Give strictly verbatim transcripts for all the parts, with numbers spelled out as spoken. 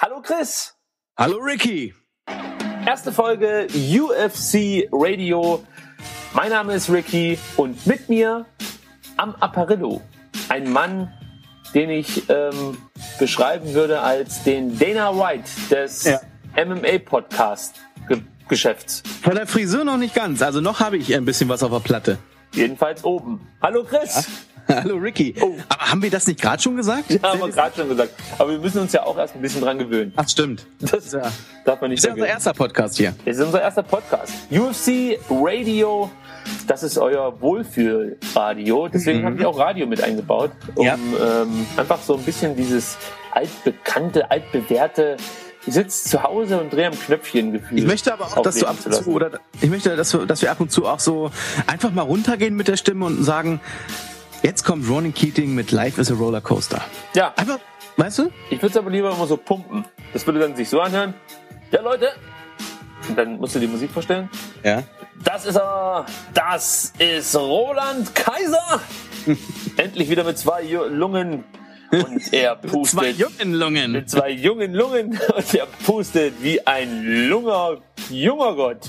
Hallo Chris. Hallo Ricky. Erste Folge U F C Radio. Mein Name ist Ricky und mit mir am Apparillo ein Mann, den ich ähm, beschreiben würde als den Dana White des ja. M M A-Podcast-Geschäfts. Von der Frisur noch nicht ganz, also noch habe ich ein bisschen was auf der Platte. Jedenfalls oben. Hallo Chris. Ja. Hallo Ricky. Oh. Aber haben wir das nicht gerade schon gesagt? Ja, haben wir gerade schon gesagt. Aber wir müssen uns ja auch erst ein bisschen dran gewöhnen. Ach stimmt. Das ja. darf man nicht Das ist unser erster Podcast hier. Das ist unser erster Podcast. U F C Radio, das ist euer Wohlfühlradio. Deswegen mhm. haben wir auch Radio mit eingebaut, um ja. ähm, einfach so ein bisschen dieses altbekannte, altbewährte ich sitze zu Hause und drehe am Knöpfchen Gefühl. Ich möchte aber auch, dass du ab und zu, oder ich möchte, dass, du, dass wir ab und zu auch so einfach mal runtergehen mit der Stimme und sagen, jetzt kommt Ronan Keating mit Life is a Rollercoaster. Ja. Einfach, weißt du? Ich würde es aber lieber immer so pumpen. Das würde dann sich so anhören. Ja, Leute. Und dann musst du die Musik vorstellen. Ja. Das ist er. Das ist Roland Kaiser. Endlich wieder mit zwei Lungen. Und er pustet. Mit zwei jungen Lungen. Mit zwei jungen Lungen. Und er pustet wie ein Lunger, junger Gott.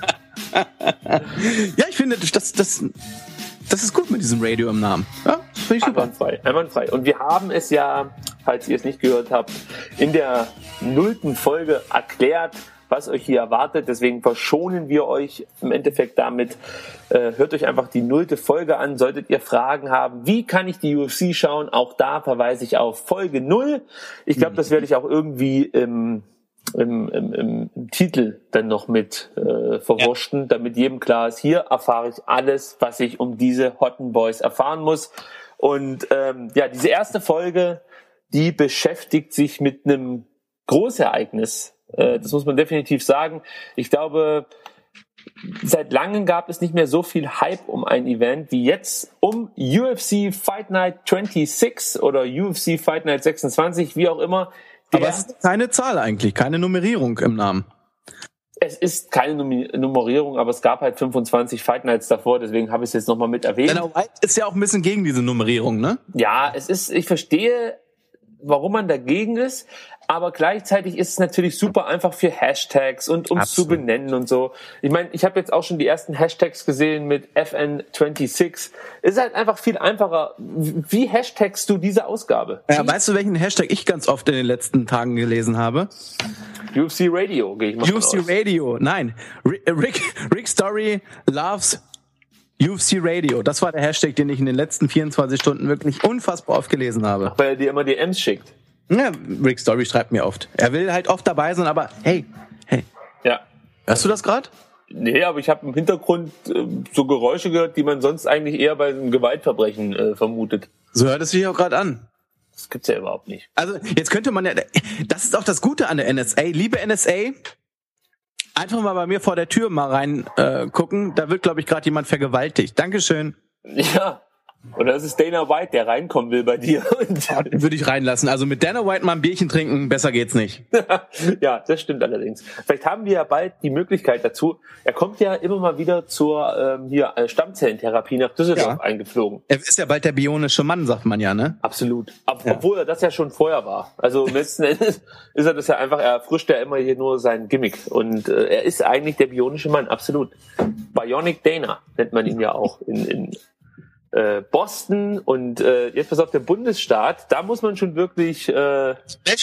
Ja, ich finde, das, das, das ist gut mit diesem Radio im Namen. Ja, das finde ich super. Einwandfrei, einwandfrei. Und wir haben es ja, falls ihr es nicht gehört habt, in der nullten Folge erklärt, was euch hier erwartet. Deswegen verschonen wir euch im Endeffekt damit. Äh, hört euch einfach die nullte Folge an. Solltet ihr Fragen haben, wie kann ich die U F C schauen? Auch da verweise ich auf Folge null. Ich glaube, das werde ich auch irgendwie im, im, im, im, im Titel dann noch mit äh, verwurschten, ja. damit jedem klar ist, hier erfahre ich alles, was ich um diese Hotten Boys erfahren muss. Und ähm, ja, diese erste Folge, die beschäftigt sich mit einem Großereignis. Das muss man definitiv sagen. Ich glaube, seit langem gab es nicht mehr so viel Hype um ein Event wie jetzt um U F C Fight Night sechsundzwanzig oder U F C Fight Night sechsundzwanzig, wie auch immer. Aber es ist keine Zahl eigentlich, keine Nummerierung im Namen. Es ist keine Nummerierung, aber es gab halt fünfundzwanzig Fight Nights davor, deswegen habe ich es jetzt nochmal mit erwähnt. Dana White ist ja auch ein bisschen gegen diese Nummerierung, ne? Ja, es ist, ich verstehe, warum man dagegen ist, aber gleichzeitig ist es natürlich super einfach für Hashtags und um es zu benennen und so. Ich meine, ich habe jetzt auch schon die ersten Hashtags gesehen mit F N sechsundzwanzig. Es ist halt einfach viel einfacher. Wie hashtagst du diese Ausgabe? Ja, weißt du, welchen Hashtag ich ganz oft in den letzten Tagen gelesen habe? U F C Radio, gehe ich mal U F C aus. Radio, nein. Rick, Rick Story loves U F C Radio. Das war der Hashtag, den ich in den letzten vierundzwanzig Stunden wirklich unfassbar oft gelesen habe. Weil er dir immer D Ms schickt. Ja, Rick Story schreibt mir oft. Er will halt oft dabei sein, aber hey, hey. Ja. Hörst du das gerade? Nee, aber ich habe im Hintergrund äh, so Geräusche gehört, die man sonst eigentlich eher bei einem Gewaltverbrechen äh, vermutet. So hört es sich auch gerade an. Das gibt's ja überhaupt nicht. Also jetzt könnte man ja, das ist auch das Gute an der N S A. Liebe N S A, einfach mal bei mir vor der Tür mal rein äh, gucken. Da wird, glaube ich, gerade jemand vergewaltigt. Dankeschön. Ja. Oder ist es Dana White, der reinkommen will bei dir? Oh, den würde ich reinlassen. Also mit Dana White mal ein Bierchen trinken, besser geht's nicht. Ja, das stimmt allerdings. Vielleicht haben wir ja bald die Möglichkeit dazu. Er kommt ja immer mal wieder zur ähm, hier äh, Stammzellentherapie nach Düsseldorf ja. eingeflogen. Er ist ja bald der bionische Mann, sagt man ja, ne? Absolut. Ob, ja. Obwohl er das ja schon vorher war. Also letzten Endes ist er das ja einfach, er erfrischt ja immer hier nur sein Gimmick. Und äh, er ist eigentlich der bionische Mann, absolut. Bionic Dana nennt man ihn ja auch in, in Boston und äh, jetzt pass auf, der Bundesstaat, da muss man schon wirklich äh, da,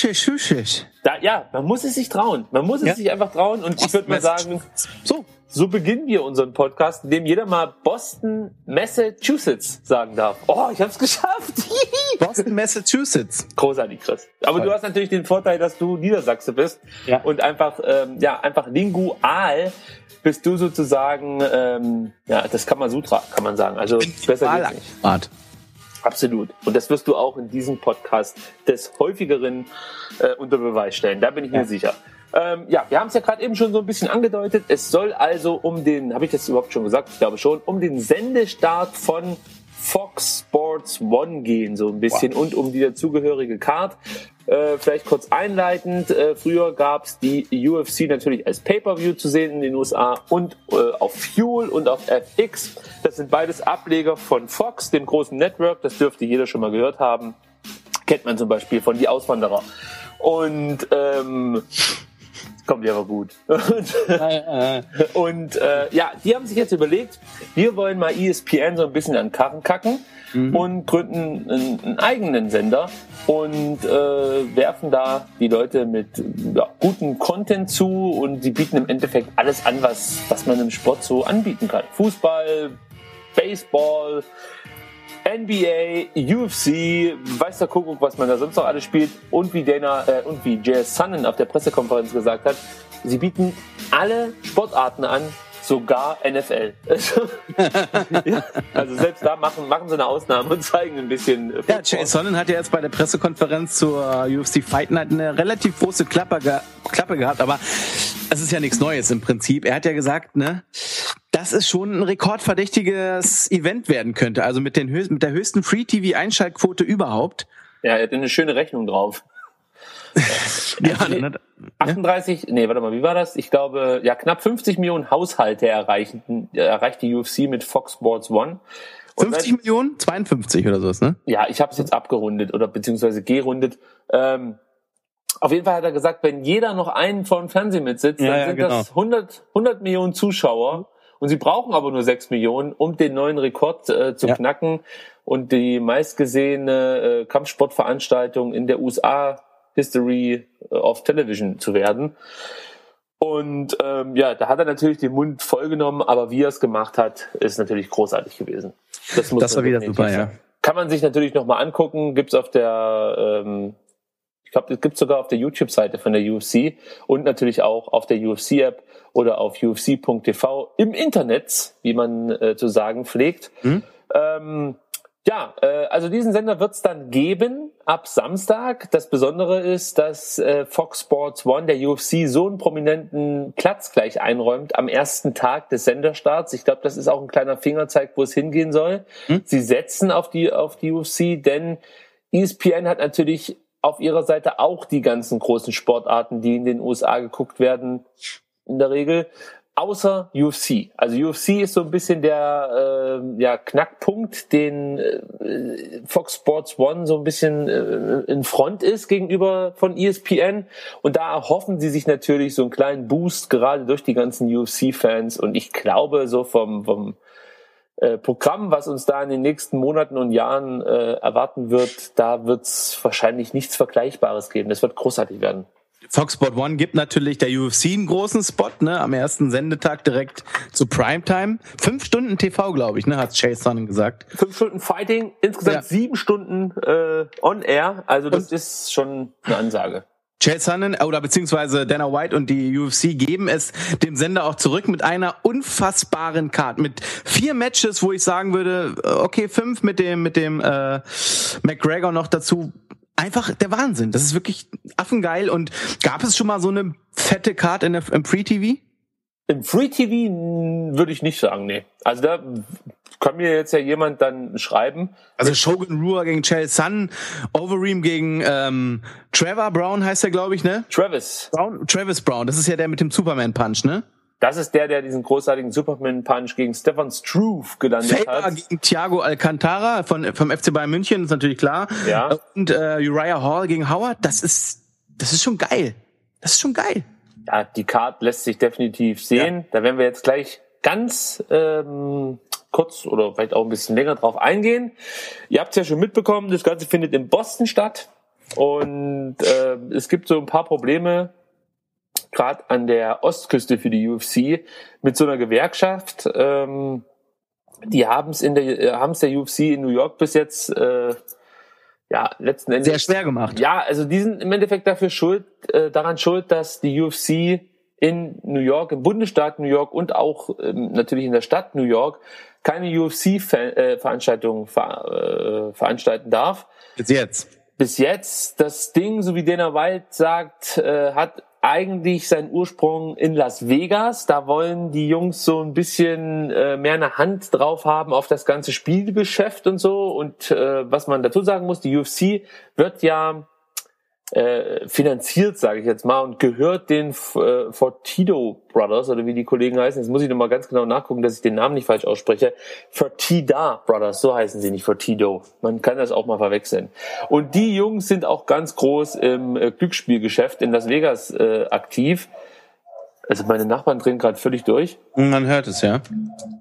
ja, man muss es sich trauen. Man muss es ja. sich einfach trauen und ich würde mal sagen, so, so beginnen wir unseren Podcast, in dem jeder mal Boston, Massachusetts sagen darf. Oh, ich hab's geschafft. Boston, Massachusetts. Großartig, Chris. Aber Voll. Du hast natürlich den Vorteil, dass du Niedersachse bist ja. und einfach ähm, ja, einfach lingual bist du sozusagen, ähm, ja, das Kamasutra, kann man sagen. Also besser geht's nicht. Art. Absolut. Und das wirst du auch in diesem Podcast des häufigeren äh, unter Beweis stellen. Da bin ich ja. mir sicher. Ähm, ja, wir haben es ja gerade eben schon so ein bisschen angedeutet. Es soll also um den, habe ich das überhaupt schon gesagt? Ich glaube schon, um den Sendestart von Fox Sports One gehen, so ein bisschen, wow. und um die dazugehörige Card. Äh, vielleicht kurz einleitend, äh, früher gab's die U F C natürlich als Pay-Per-View zu sehen in den U S A und äh, auf Fuel und auf F X. Das sind beides Ableger von Fox, dem großen Network, das dürfte jeder schon mal gehört haben. Kennt man zum Beispiel von Die Auswanderer. Und ähm, kommt ja aber gut. Und, und äh, ja, die haben sich jetzt überlegt, wir wollen mal E S P N so ein bisschen an den Karren kacken mhm. und gründen einen, einen eigenen Sender und äh, werfen da die Leute mit ja, gutem Content zu und sie bieten im Endeffekt alles an, was, was man im Sport so anbieten kann. Fußball, Baseball, N B A, U F C, weiß der Kuckuck, was man da sonst noch alles spielt. Und wie Dana äh, und wie J S Sonnen auf der Pressekonferenz gesagt hat, sie bieten alle Sportarten an, sogar N F L. Ja, also selbst da machen, machen sie eine Ausnahme und zeigen ein bisschen. Football. Ja, J S Sonnen hat ja jetzt bei der Pressekonferenz zur U F C Fight Night eine relativ große Klappe, ge- Klappe gehabt, aber es ist ja nichts Neues im Prinzip. Er hat ja gesagt, ne, dass es schon ein rekordverdächtiges Event werden könnte. Also mit, den höchsten, mit der höchsten Free-T V-Einschaltquote überhaupt. Ja, er hat eine schöne Rechnung drauf. ja, nee, achtunddreißig, nee, warte mal, wie war das? Ich glaube, ja, knapp fünfzig Millionen Haushalte erreichen, erreicht die U F C mit Fox Sports One. Und fünfzig wenn, Millionen? zweiundfünfzig oder sowas, ne? Ja, ich habe es jetzt abgerundet oder beziehungsweise gerundet. Ähm, Auf jeden Fall hat er gesagt, wenn jeder noch einen vor dem Fernseher mitsitzt, dann ja, sind genau. das hundert, hundert Millionen Zuschauer. Und sie brauchen aber nur sechs Millionen, um den neuen Rekord äh, zu ja. knacken und die meistgesehene äh, Kampfsportveranstaltung in der U S A History of Television zu werden. Und ähm, ja, da hat er natürlich den Mund vollgenommen, aber wie er es gemacht hat, ist natürlich großartig gewesen. Das, muss das war wieder super, ja. Kann man sich natürlich nochmal angucken, gibt's auf der ähm, ich glaube, das gibt's sogar auf der YouTube-Seite von der U F C und natürlich auch auf der U F C-App oder auf U F C Punkt T V im Internet, wie man äh, zu sagen pflegt. Mhm. Ähm, ja, äh, also diesen Sender wird's dann geben ab Samstag. Das Besondere ist, dass äh, Fox Sports One der U F C so einen prominenten Platz gleich einräumt am ersten Tag des Senderstarts. Ich glaube, das ist auch ein kleiner Fingerzeig, wo es hingehen soll. Mhm. Sie setzen auf die auf die U F C, denn E S P N hat natürlich auf ihrer Seite auch die ganzen großen Sportarten, die in den U S A geguckt werden, in der Regel, außer U F C. Also U F C ist so ein bisschen der äh, ja, Knackpunkt, den äh, Fox Sports One so ein bisschen äh, in Front ist gegenüber von E S P N. Und da erhoffen sie sich natürlich so einen kleinen Boost, gerade durch die ganzen U F C-Fans. Und ich glaube, so vom, vom Äh, Programm, was uns da in den nächsten Monaten und Jahren äh, erwarten wird, da wird es wahrscheinlich nichts Vergleichbares geben. Das wird großartig werden. Fox Sport One gibt natürlich der U F C einen großen Spot, ne, am ersten Sendetag direkt zu Primetime. Fünf Stunden T V, glaube ich, ne, hat J S Sonnen gesagt. Fünf Stunden Fighting, insgesamt ja. sieben Stunden äh, on air. Also das und ist schon eine Ansage. J S Sonnen oder beziehungsweise Dana White und die U F C geben es dem Sender auch zurück mit einer unfassbaren Card, mit vier Matches, wo ich sagen würde, okay, fünf mit dem mit dem äh, McGregor noch dazu. Einfach der Wahnsinn. Das ist wirklich affengeil. Und gab es schon mal so eine fette Card in der, im Free-T V? Im Free-T V würde ich nicht sagen, nee. Also da kann mir jetzt ja jemand dann schreiben. Also Shogun Rua gegen Chael Sonnen, Overeem gegen ähm, Trevor Brown heißt der, glaube ich, ne? Travis. Brown, Travis Brown, das ist ja der mit dem Superman-Punch, ne? Das ist der, der diesen großartigen Superman-Punch gegen Stefan Struve gelandet Faber hat. Gegen Thiago Alcantara von, vom F C Bayern München, ist natürlich klar. Ja. Und äh, Uriah Hall gegen Howard, das ist, das ist schon geil. Das ist schon geil. Ja, die Card lässt sich definitiv sehen. Ja. Da werden wir jetzt gleich ganz ähm, kurz oder vielleicht auch ein bisschen länger drauf eingehen. Ihr habt es ja schon mitbekommen, das Ganze findet in Boston statt. Und äh, es gibt so ein paar Probleme, gerade an der Ostküste für die U F C, mit so einer Gewerkschaft. Ähm, die haben es in der haben es der U F C in New York bis jetzt äh, ja letzten Endes sehr schwer gemacht. Ja, also die sind im Endeffekt dafür schuld, äh, daran schuld, dass die U F C in New York, im Bundesstaat New York und auch ähm, natürlich in der Stadt New York keine U F C-Veranstaltungen ver, äh, veranstalten darf. Bis jetzt. Bis jetzt. Das Ding, so wie Dana White sagt, äh, hat eigentlich seinen Ursprung in Las Vegas. Da wollen die Jungs so ein bisschen äh, mehr eine Hand drauf haben auf das ganze Spielgeschäft und so. Und äh, was man dazu sagen muss, die U F C wird ja äh, finanziert, sage ich jetzt mal, und gehört den äh, Fertitta Brothers, oder wie die Kollegen heißen. Jetzt muss ich nochmal ganz genau nachgucken, dass ich den Namen nicht falsch ausspreche. Fertitta Brothers, so heißen sie, nicht Fertitta. Man kann das auch mal verwechseln. Und die Jungs sind auch ganz groß im äh, Glücksspielgeschäft in Las Vegas äh, aktiv. Also meine Nachbarn drehen gerade völlig durch. Man hört es, ja.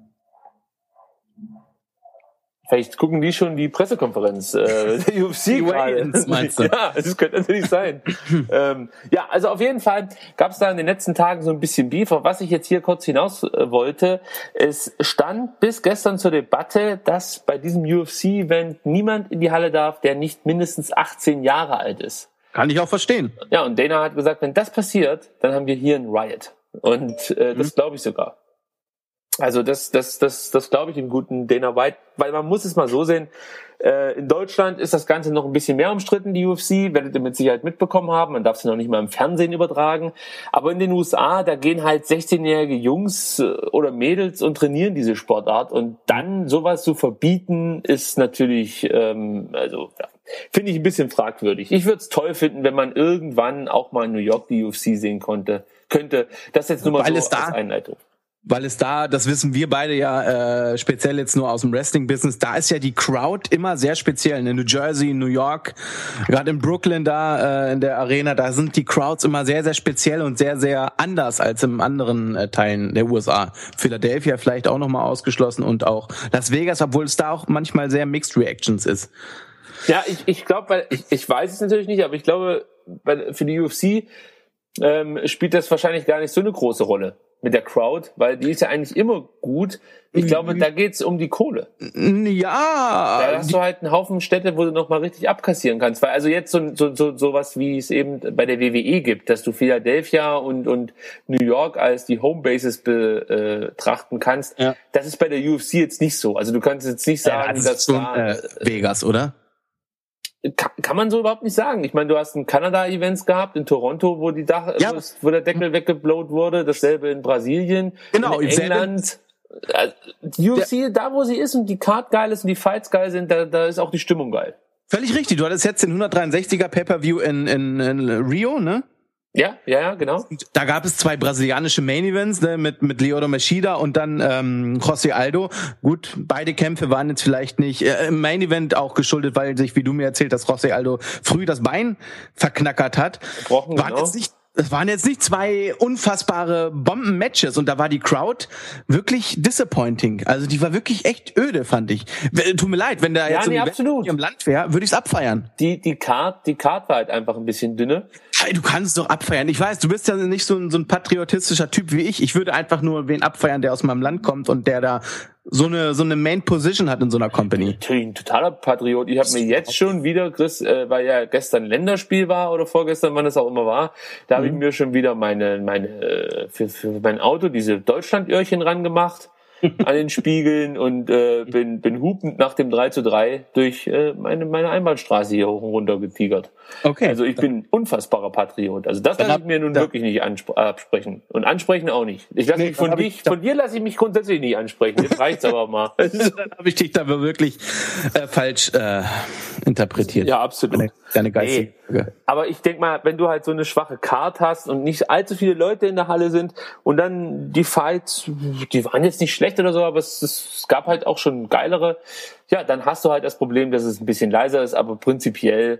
Vielleicht gucken die schon die Pressekonferenz äh, der U F C gerade. Meinst du? Ja, das könnte natürlich sein. ähm, ja, also auf jeden Fall gab es da in den letzten Tagen so ein bisschen Beef. Auf was ich jetzt hier kurz hinaus äh, wollte, es stand bis gestern zur Debatte, dass bei diesem U F C-Event niemand in die Halle darf, der nicht mindestens achtzehn Jahre alt ist. Kann ich auch verstehen. Ja, und Dana hat gesagt, wenn das passiert, dann haben wir hier einen Riot. Und äh, das mhm. glaube ich sogar. Also das, das, das, das glaube ich dem guten Dana White, weil man muss es mal so sehen, äh, in Deutschland ist das Ganze noch ein bisschen mehr umstritten, die U F C, werdet ihr mit Sicherheit mitbekommen haben, man darf sie noch nicht mal im Fernsehen übertragen, aber in den U S A, da gehen halt sechzehnjährige Jungs oder Mädels und trainieren diese Sportart und dann sowas zu verbieten, ist natürlich, ähm, also ja, finde ich ein bisschen fragwürdig. Ich würde es toll finden, wenn man irgendwann auch mal in New York die U F C sehen konnte, könnte, das jetzt nur mal Weil so als Einleitung. Weil es da, das wissen wir beide ja äh, speziell jetzt nur aus dem Wrestling-Business, da ist ja die Crowd immer sehr speziell. In New Jersey, in New York, gerade in Brooklyn da äh, in der Arena, da sind die Crowds immer sehr, sehr speziell und sehr, sehr anders als in anderen äh, Teilen der U S A. Philadelphia vielleicht auch nochmal ausgeschlossen und auch Las Vegas, obwohl es da auch manchmal sehr Mixed Reactions ist. Ja, ich, ich glaube, weil ich, ich weiß es natürlich nicht, aber ich glaube, bei, für die U F C ähm, spielt das wahrscheinlich gar nicht so eine große Rolle mit der Crowd, weil die ist ja eigentlich immer gut. Ich glaube, da geht's um die Kohle. Ja. Da hast du halt einen Haufen Städte, wo du noch mal richtig abkassieren kannst. Weil also jetzt so so so sowas, wie es eben bei der W W E gibt, dass du Philadelphia und und New York als die Homebases betrachten kannst. Ja. Das ist bei der U F C jetzt nicht so. Also du kannst jetzt nicht sagen, ja, das dass schon, da äh, Vegas, oder? Kann, kann man so überhaupt nicht sagen. Ich meine, du hast ein Kanada-Events gehabt in Toronto, wo die Dach, ja. wo der Deckel weggeblowt wurde. Dasselbe in Brasilien, genau, in England. Die U F C, da wo sie ist und die Card geil ist und die Fights geil sind, da, da ist auch die Stimmung geil. Völlig richtig. Du hattest jetzt den hundertdreiundsechziger Pay-Per-View in, in, in Rio, ne? Ja, ja, ja, genau. Da gab es zwei brasilianische Main-Events, ne, mit mit Lyoto Machida und dann ähm, José Aldo. Gut, beide Kämpfe waren jetzt vielleicht nicht äh, im Main-Event auch geschuldet, weil sich, wie du mir erzählt hast, José Aldo früh das Bein verknackert hat. Gebrochen, waren genau. jetzt nicht Es waren jetzt nicht zwei unfassbare Bomben-Matches und da war die Crowd wirklich disappointing. Also die war wirklich echt öde, fand ich. Tut mir leid, wenn da ja, jetzt nee, so ein im Land wäre, würde ich es abfeiern. Die die Card, die Card war halt einfach ein bisschen dünne. Hey, du kannst doch abfeiern. Ich weiß, du bist ja nicht so ein, so ein patriotistischer Typ wie ich. Ich würde einfach nur wen abfeiern, der aus meinem Land kommt und der da so eine so eine Main Position hat in so einer Company. Natürlich ein totaler Patriot. Ich habe mir jetzt schon wieder, Chris, äh, weil ja gestern Länderspiel war oder vorgestern, wann es auch immer war, da mhm. habe ich mir schon wieder meine meine äh, für für mein Auto diese Deutschland-Öhrchen ran gemacht an den Spiegeln und äh, bin bin hupend nach dem drei zu drei durch äh, meine meine Einbahnstraße hier hoch und runter getigert. Okay. Also ich bin unfassbar Patriot. Also das lasse ich mir nun wirklich nicht anspr- absprechen. Und ansprechen auch nicht. Ich lasse nee, mich von dich, von dir lasse ich mich grundsätzlich nicht ansprechen. Jetzt reicht's aber mal. Dann habe ich dich da wirklich äh, falsch äh, interpretiert. Ja, absolut. Deine, deine geistige. Nee. Aber ich denk mal, wenn du halt so eine schwache Card hast und nicht allzu viele Leute in der Halle sind und dann die Fights, die waren jetzt nicht schlecht oder so, aber es, es gab halt auch schon geilere. Ja, dann hast du halt das Problem, dass es ein bisschen leiser ist, aber prinzipiell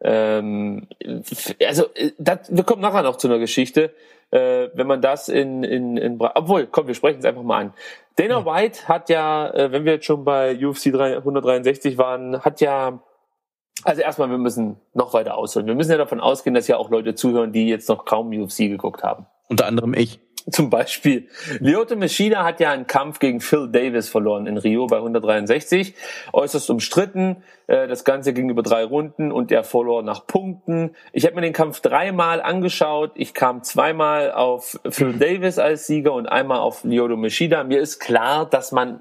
Ähm, also das, wir kommen nachher noch zu einer Geschichte, äh, wenn man das in, in, in obwohl, komm, wir sprechen es einfach mal an. Dana ja. White hat ja, äh, wenn wir jetzt schon bei U F C hundertdreiundsechzig waren, hat ja, also erstmal, wir müssen noch weiter ausholen. Wir müssen ja davon ausgehen, dass ja auch Leute zuhören, die jetzt noch kaum U F C geguckt haben. Unter anderem ich. Zum Beispiel. Lyoto Machida hat ja einen Kampf gegen Phil Davis verloren in Rio bei hundertdreiundsechzig. Äußerst umstritten. Das Ganze ging über drei Runden und er verlor nach Punkten. Ich habe mir den Kampf dreimal angeschaut. Ich kam zweimal auf Phil Davis als Sieger und einmal auf Lyoto Machida. Mir ist klar, dass man,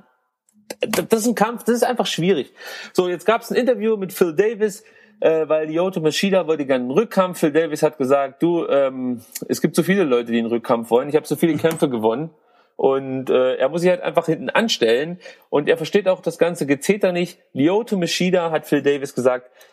das ist ein Kampf, das ist einfach schwierig. So, jetzt gab es ein Interview mit Phil Davis, Äh, weil Lyoto Machida wollte gerne einen Rückkampf. Phil Davis hat gesagt, du, ähm, es gibt so viele Leute, die einen Rückkampf wollen. Ich habe so viele Kämpfe gewonnen. Und äh, er muss sich halt einfach hinten anstellen. Und er versteht auch das ganze Gezeter nicht. Lyoto Machida hat Phil Davis gesagt,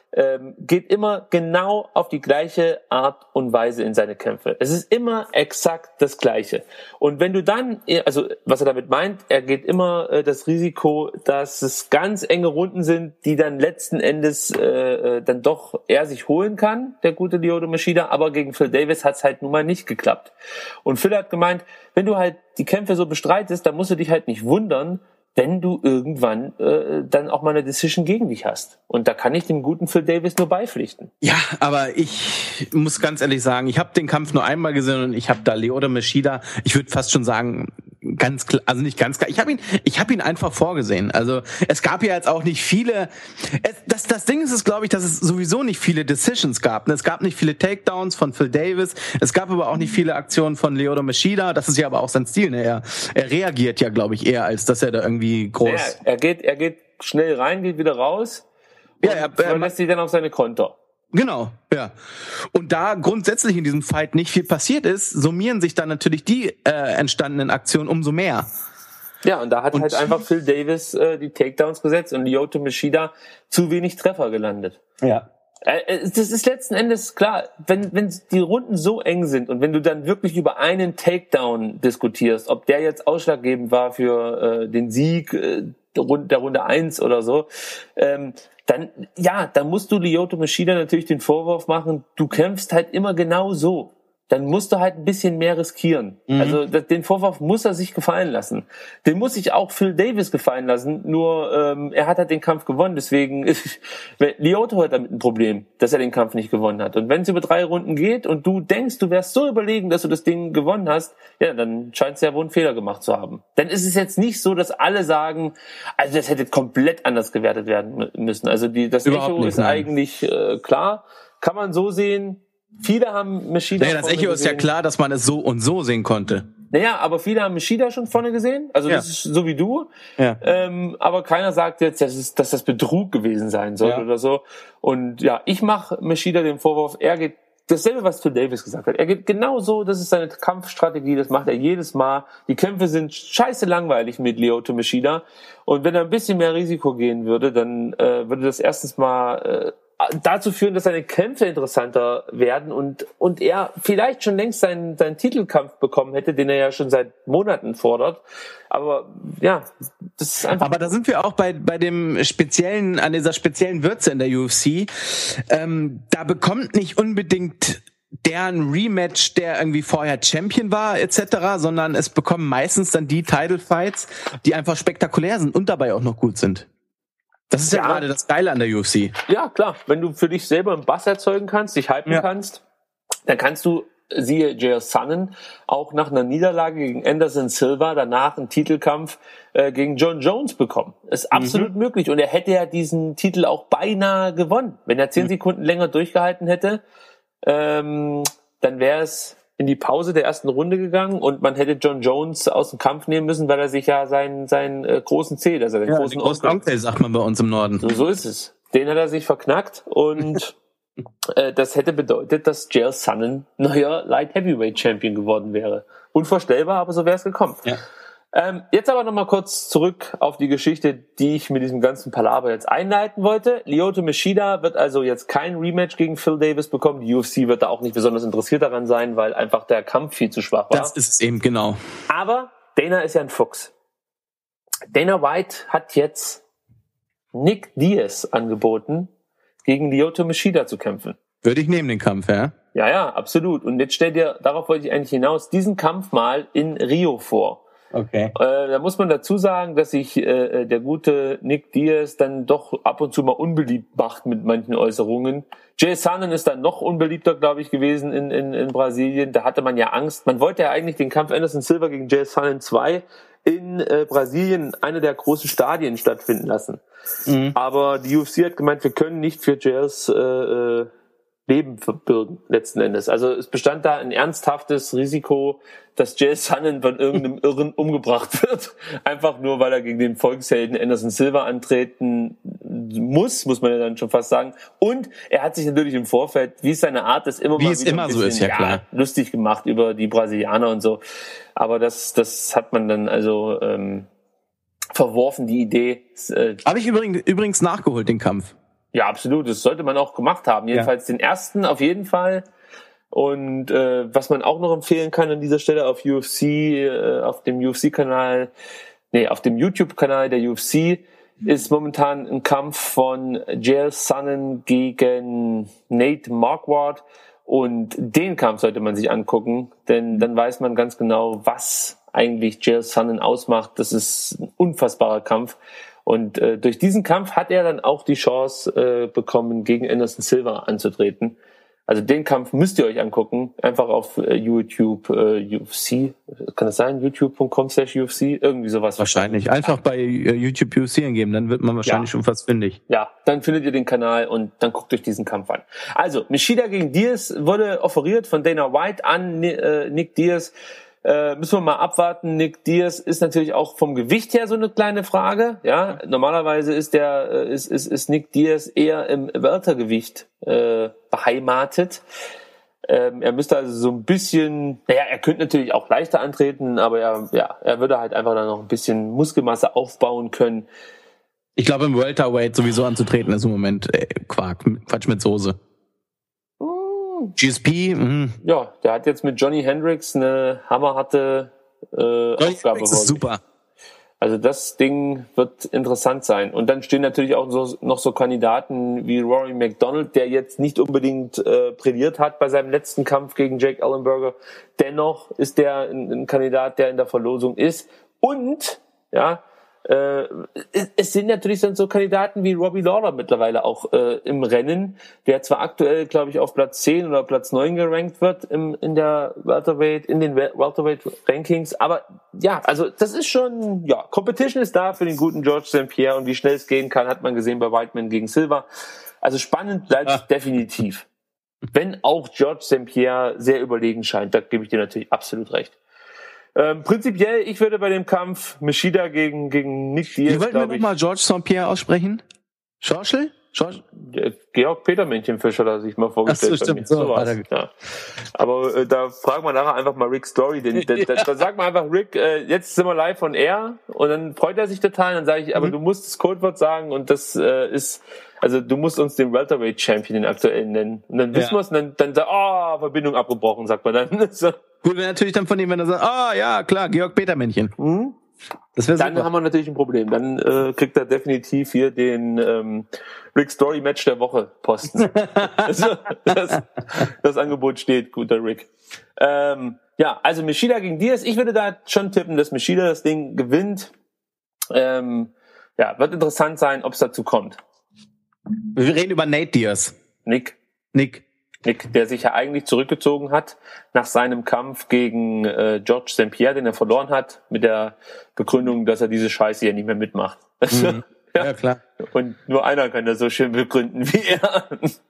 ähm, geht immer genau auf die gleiche Art und Weise in seine Kämpfe. Es ist immer exakt das Gleiche. Und wenn du dann, also was er damit meint, er geht immer äh, das Risiko, dass es ganz enge Runden sind, die dann letzten Endes äh, dann doch er sich holen kann, der gute Lyoto Machida, aber gegen Phil Davis hat es halt nun mal nicht geklappt. Und Phil hat gemeint, wenn du halt die Kämpfe so bestreitest, dann musst du dich halt nicht wundern, wenn du irgendwann äh, dann auch mal eine Decision gegen dich hast. Und da kann ich dem guten Phil Davis nur beipflichten. Ja, aber ich muss ganz ehrlich sagen, ich habe den Kampf nur einmal gesehen und ich habe da Lyoto Machida, ich würde fast schon sagen, ganz klar, also nicht ganz klar, ich habe ihn ich habe ihn einfach vorgesehen. Also es gab ja jetzt auch nicht viele, es, das das Ding ist es, glaube ich, dass es sowieso nicht viele Decisions gab. Es gab nicht viele Takedowns von Phil Davis, es gab aber auch nicht viele Aktionen von Lyoto Machida, das ist ja aber auch sein Stil, ne? Er, er reagiert ja, glaube ich, eher, als dass er da irgendwie groß... Ja, er geht er geht schnell rein, geht wieder raus ja, er, er lässt sich dann auf seine Konter. Genau, ja. Und da grundsätzlich in diesem Fight nicht viel passiert ist, summieren sich dann natürlich die äh, entstandenen Aktionen umso mehr. Ja, und da hat und halt einfach Phil Davis äh, die Takedowns gesetzt und Lyoto Machida zu wenig Treffer gelandet. Ja. Äh, das ist letzten Endes klar, wenn wenn die Runden so eng sind und wenn du dann wirklich über einen Takedown diskutierst, ob der jetzt ausschlaggebend war für äh, den Sieg äh, der Runde eins oder so, ähm, dann, ja, dann musst du Lyoto Machida natürlich den Vorwurf machen, du kämpfst halt immer genau so. Dann musst du halt ein bisschen mehr riskieren. Mhm. Also den Vorwurf muss er sich gefallen lassen. Den muss sich auch Phil Davis gefallen lassen, nur ähm, er hat halt den Kampf gewonnen. Deswegen ist Lyoto hat damit ein Problem, dass er den Kampf nicht gewonnen hat. Und wenn es über drei Runden geht und du denkst, du wärst so überlegen, dass du das Ding gewonnen hast, ja, dann scheint es ja wohl einen Fehler gemacht zu haben. Dann ist es jetzt nicht so, dass alle sagen, also das hätte komplett anders gewertet werden müssen. Also die, das Überhaupt Echo nicht, ist nein. eigentlich äh, klar, kann man so sehen. Viele haben Machida Naja, das vorne Echo gesehen. ist ja klar, dass man es so und so sehen konnte. Naja, aber viele haben Machida schon vorne gesehen. Also Ja. das ist so wie du. Ja. Ähm, aber keiner sagt jetzt, dass, es, dass das Betrug gewesen sein soll Ja. oder so. Und ja, ich mache Machida den Vorwurf, er geht dasselbe, was Phil Davis gesagt hat. Er geht genau so, das ist seine Kampfstrategie, das macht er jedes Mal. Die Kämpfe sind scheiße langweilig mit Lyoto Machida. Und wenn er ein bisschen mehr Risiko gehen würde, dann äh, würde das erstens mal... Äh, dazu führen, dass seine Kämpfe interessanter werden und und er vielleicht schon längst seinen seinen Titelkampf bekommen hätte, den er ja schon seit Monaten fordert. Aber ja, das ist einfach. Aber da sind wir auch bei bei dem speziellen, an dieser speziellen Würze in der U F C. Ähm, da bekommt nicht unbedingt der ein Rematch, der irgendwie vorher Champion war et cetera, sondern es bekommen meistens dann die Title-Fights, die einfach spektakulär sind und dabei auch noch gut sind. Das ist ja, ja gerade das Geile an der U F C. Ja, klar. Wenn du für dich selber einen Bass erzeugen kannst, dich hypen ja. kannst, dann kannst du, siehe J R Sonnen, auch nach einer Niederlage gegen Anderson Silva danach einen Titelkampf äh, gegen John Jones bekommen. Ist absolut mhm. möglich. Und er hätte ja diesen Titel auch beinahe gewonnen. Wenn er zehn mhm. Sekunden länger durchgehalten hätte, ähm, dann wäre es in die Pause der ersten Runde gegangen und man hätte John Jones aus dem Kampf nehmen müssen, weil er sich ja seinen seinen äh, großen Zeh, also den ja, großen, den großen Onkel, sagt man bei uns im Norden. So, so ist es. Den hat er sich verknackt und äh, das hätte bedeutet, dass J R Sonnen neuer Light Heavyweight Champion geworden wäre. Unvorstellbar, aber so wäre es gekommen. Ja. Ähm, jetzt aber nochmal kurz zurück auf die Geschichte, die ich mit diesem ganzen Palaver jetzt einleiten wollte. Lyoto Machida wird also jetzt kein Rematch gegen Phil Davis bekommen. Die U F C wird da auch nicht besonders interessiert daran sein, weil einfach der Kampf viel zu schwach war. Das ist es eben, genau. Aber Dana ist ja ein Fuchs. Dana White hat jetzt Nick Diaz angeboten, gegen Lyoto Machida zu kämpfen. Würde ich nehmen, den Kampf, ja? Ja, ja, absolut. Und jetzt stell dir, darauf wollte ich eigentlich hinaus, diesen Kampf mal in Rio vor. Okay. Äh, da muss man dazu sagen, dass sich äh, der gute Nick Diaz dann doch ab und zu mal unbeliebt macht mit manchen Äußerungen. Jay Sonnen ist dann noch unbeliebter, glaube ich, gewesen in, in, in Brasilien. Da hatte man ja Angst. Man wollte ja eigentlich den Kampf Anderson Silva gegen Jay Sonnen zwei in äh, Brasilien, eine der großen Stadien, stattfinden lassen. Mhm. Aber die U F C hat gemeint, wir können nicht für Jays äh, äh, Leben verbürgen, letzten Endes. Also es bestand da ein ernsthaftes Risiko, dass Jay Sonnen von irgendeinem Irren umgebracht wird. Einfach nur, weil er gegen den Volkshelden Anderson Silva antreten muss, muss man ja dann schon fast sagen. Und er hat sich natürlich im Vorfeld, wie es seine Art ist, immer wie mal es wieder immer ein bisschen, so ist, ja klar, ja, lustig gemacht über die Brasilianer und so. Aber das, das hat man dann also ähm, verworfen, die Idee. Äh, Habe ich übrigens, übrigens nachgeholt, den Kampf. Ja, absolut. Das sollte man auch gemacht haben. Jedenfalls ja. Den ersten auf jeden Fall. Und äh, was man auch noch empfehlen kann an dieser Stelle auf U F C, äh, auf dem U F C-Kanal, nee, auf dem YouTube-Kanal der U F C, ist momentan ein Kampf von J L Sonnen gegen Nate Marquardt. Und den Kampf sollte man sich angucken, denn dann weiß man ganz genau, was eigentlich J L Sonnen ausmacht. Das ist ein unfassbarer Kampf. Und äh, durch diesen Kampf hat er dann auch die Chance äh, bekommen, gegen Anderson Silva anzutreten. Also den Kampf müsst ihr euch angucken. Einfach auf äh, YouTube, äh, U F C, kann das sein? youtube punkt com slash U F C? Irgendwie sowas. Wahrscheinlich. Einfach bei äh, YouTube U F C eingeben, dann wird man wahrscheinlich ja. schon fast fündig. Ja, dann findet ihr den Kanal und dann guckt euch diesen Kampf an. Also, Machida gegen Diaz wurde offeriert von Dana White an äh, Nick Diaz. Äh, müssen wir mal abwarten. Nick Diaz ist natürlich auch vom Gewicht her so eine kleine Frage. Ja, normalerweise ist der äh, ist, ist ist Nick Diaz eher im Weltergewicht äh, beheimatet. Ähm, er müsste also so ein bisschen, naja, er könnte natürlich auch leichter antreten, aber er, ja, er würde halt einfach dann noch ein bisschen Muskelmasse aufbauen können. Ich glaube, im Welterweight sowieso anzutreten ist im Moment ey, Quark, Quatsch mit Soße. G S P, mh. Ja, der hat jetzt mit Johnny Hendricks eine hammerharte äh, Aufgabe. Das ist super. Also das Ding wird interessant sein. Und dann stehen natürlich auch so, noch so Kandidaten wie Rory McDonald, der jetzt nicht unbedingt äh, brilliert hat bei seinem letzten Kampf gegen Jake Ellenberger. Dennoch ist der ein, ein Kandidat, der in der Verlosung ist. Und, ja, Äh, es sind natürlich dann so Kandidaten wie Robbie Lawler mittlerweile auch äh, im Rennen, der zwar aktuell, glaube ich, auf Platz zehn oder Platz neun gerankt wird im, in der Welterweight, in den Welterweight Rankings, aber ja, also das ist schon, ja, Competition ist da für den guten George Saint Pierre und wie schnell es gehen kann, hat man gesehen bei Whiteman gegen Silva. Also spannend bleibt es definitiv. Wenn auch George Saint Pierre sehr überlegen scheint, da gebe ich dir natürlich absolut recht. Ähm, prinzipiell, ich würde bei dem Kampf Machida gegen, gegen Nick Diaz, Wie wollten wir nochmal George Saint Pierre aussprechen? Schorschel? George? Georg Peter Männchenfisch hat er sich mal vorgestellt. Ach so, stimmt. So, ja. Aber äh, da fragen wir nachher einfach mal Rick Story. Den, da, da, da sagt man einfach, Rick, äh, jetzt sind wir live on air und dann freut er sich total. Dann sage ich, aber mhm. du musst das Codewort sagen und das äh, ist, also du musst uns den Welterweight Champion, den aktuellen, nennen. Und dann wissen ja. wir es und dann, dann sagt, oh, Verbindung abgebrochen, sagt man dann. So. Gut, wäre natürlich dann von ihm, wenn er sagt, ah, oh, ja, klar, Georg Peter Männchen. Mhm. Das wäre Dann super. Haben wir natürlich ein Problem. Dann äh, kriegt er definitiv hier den ähm, Rick Story Match der Woche Posten. das, das, das Angebot steht, guter Rick. Ähm, ja, also Machida gegen Diaz. Ich würde da schon tippen, dass Machida das Ding gewinnt. Ähm, ja, wird interessant sein, ob es dazu kommt. Wir reden über Nate Diaz. Nick. Nick. Nick, der sich ja eigentlich zurückgezogen hat nach seinem Kampf gegen äh, George Saint Pierre, den er verloren hat, mit der Begründung, dass er diese Scheiße ja nicht mehr mitmacht. Mhm. ja. ja, klar. Und nur einer kann das so schön begründen wie er.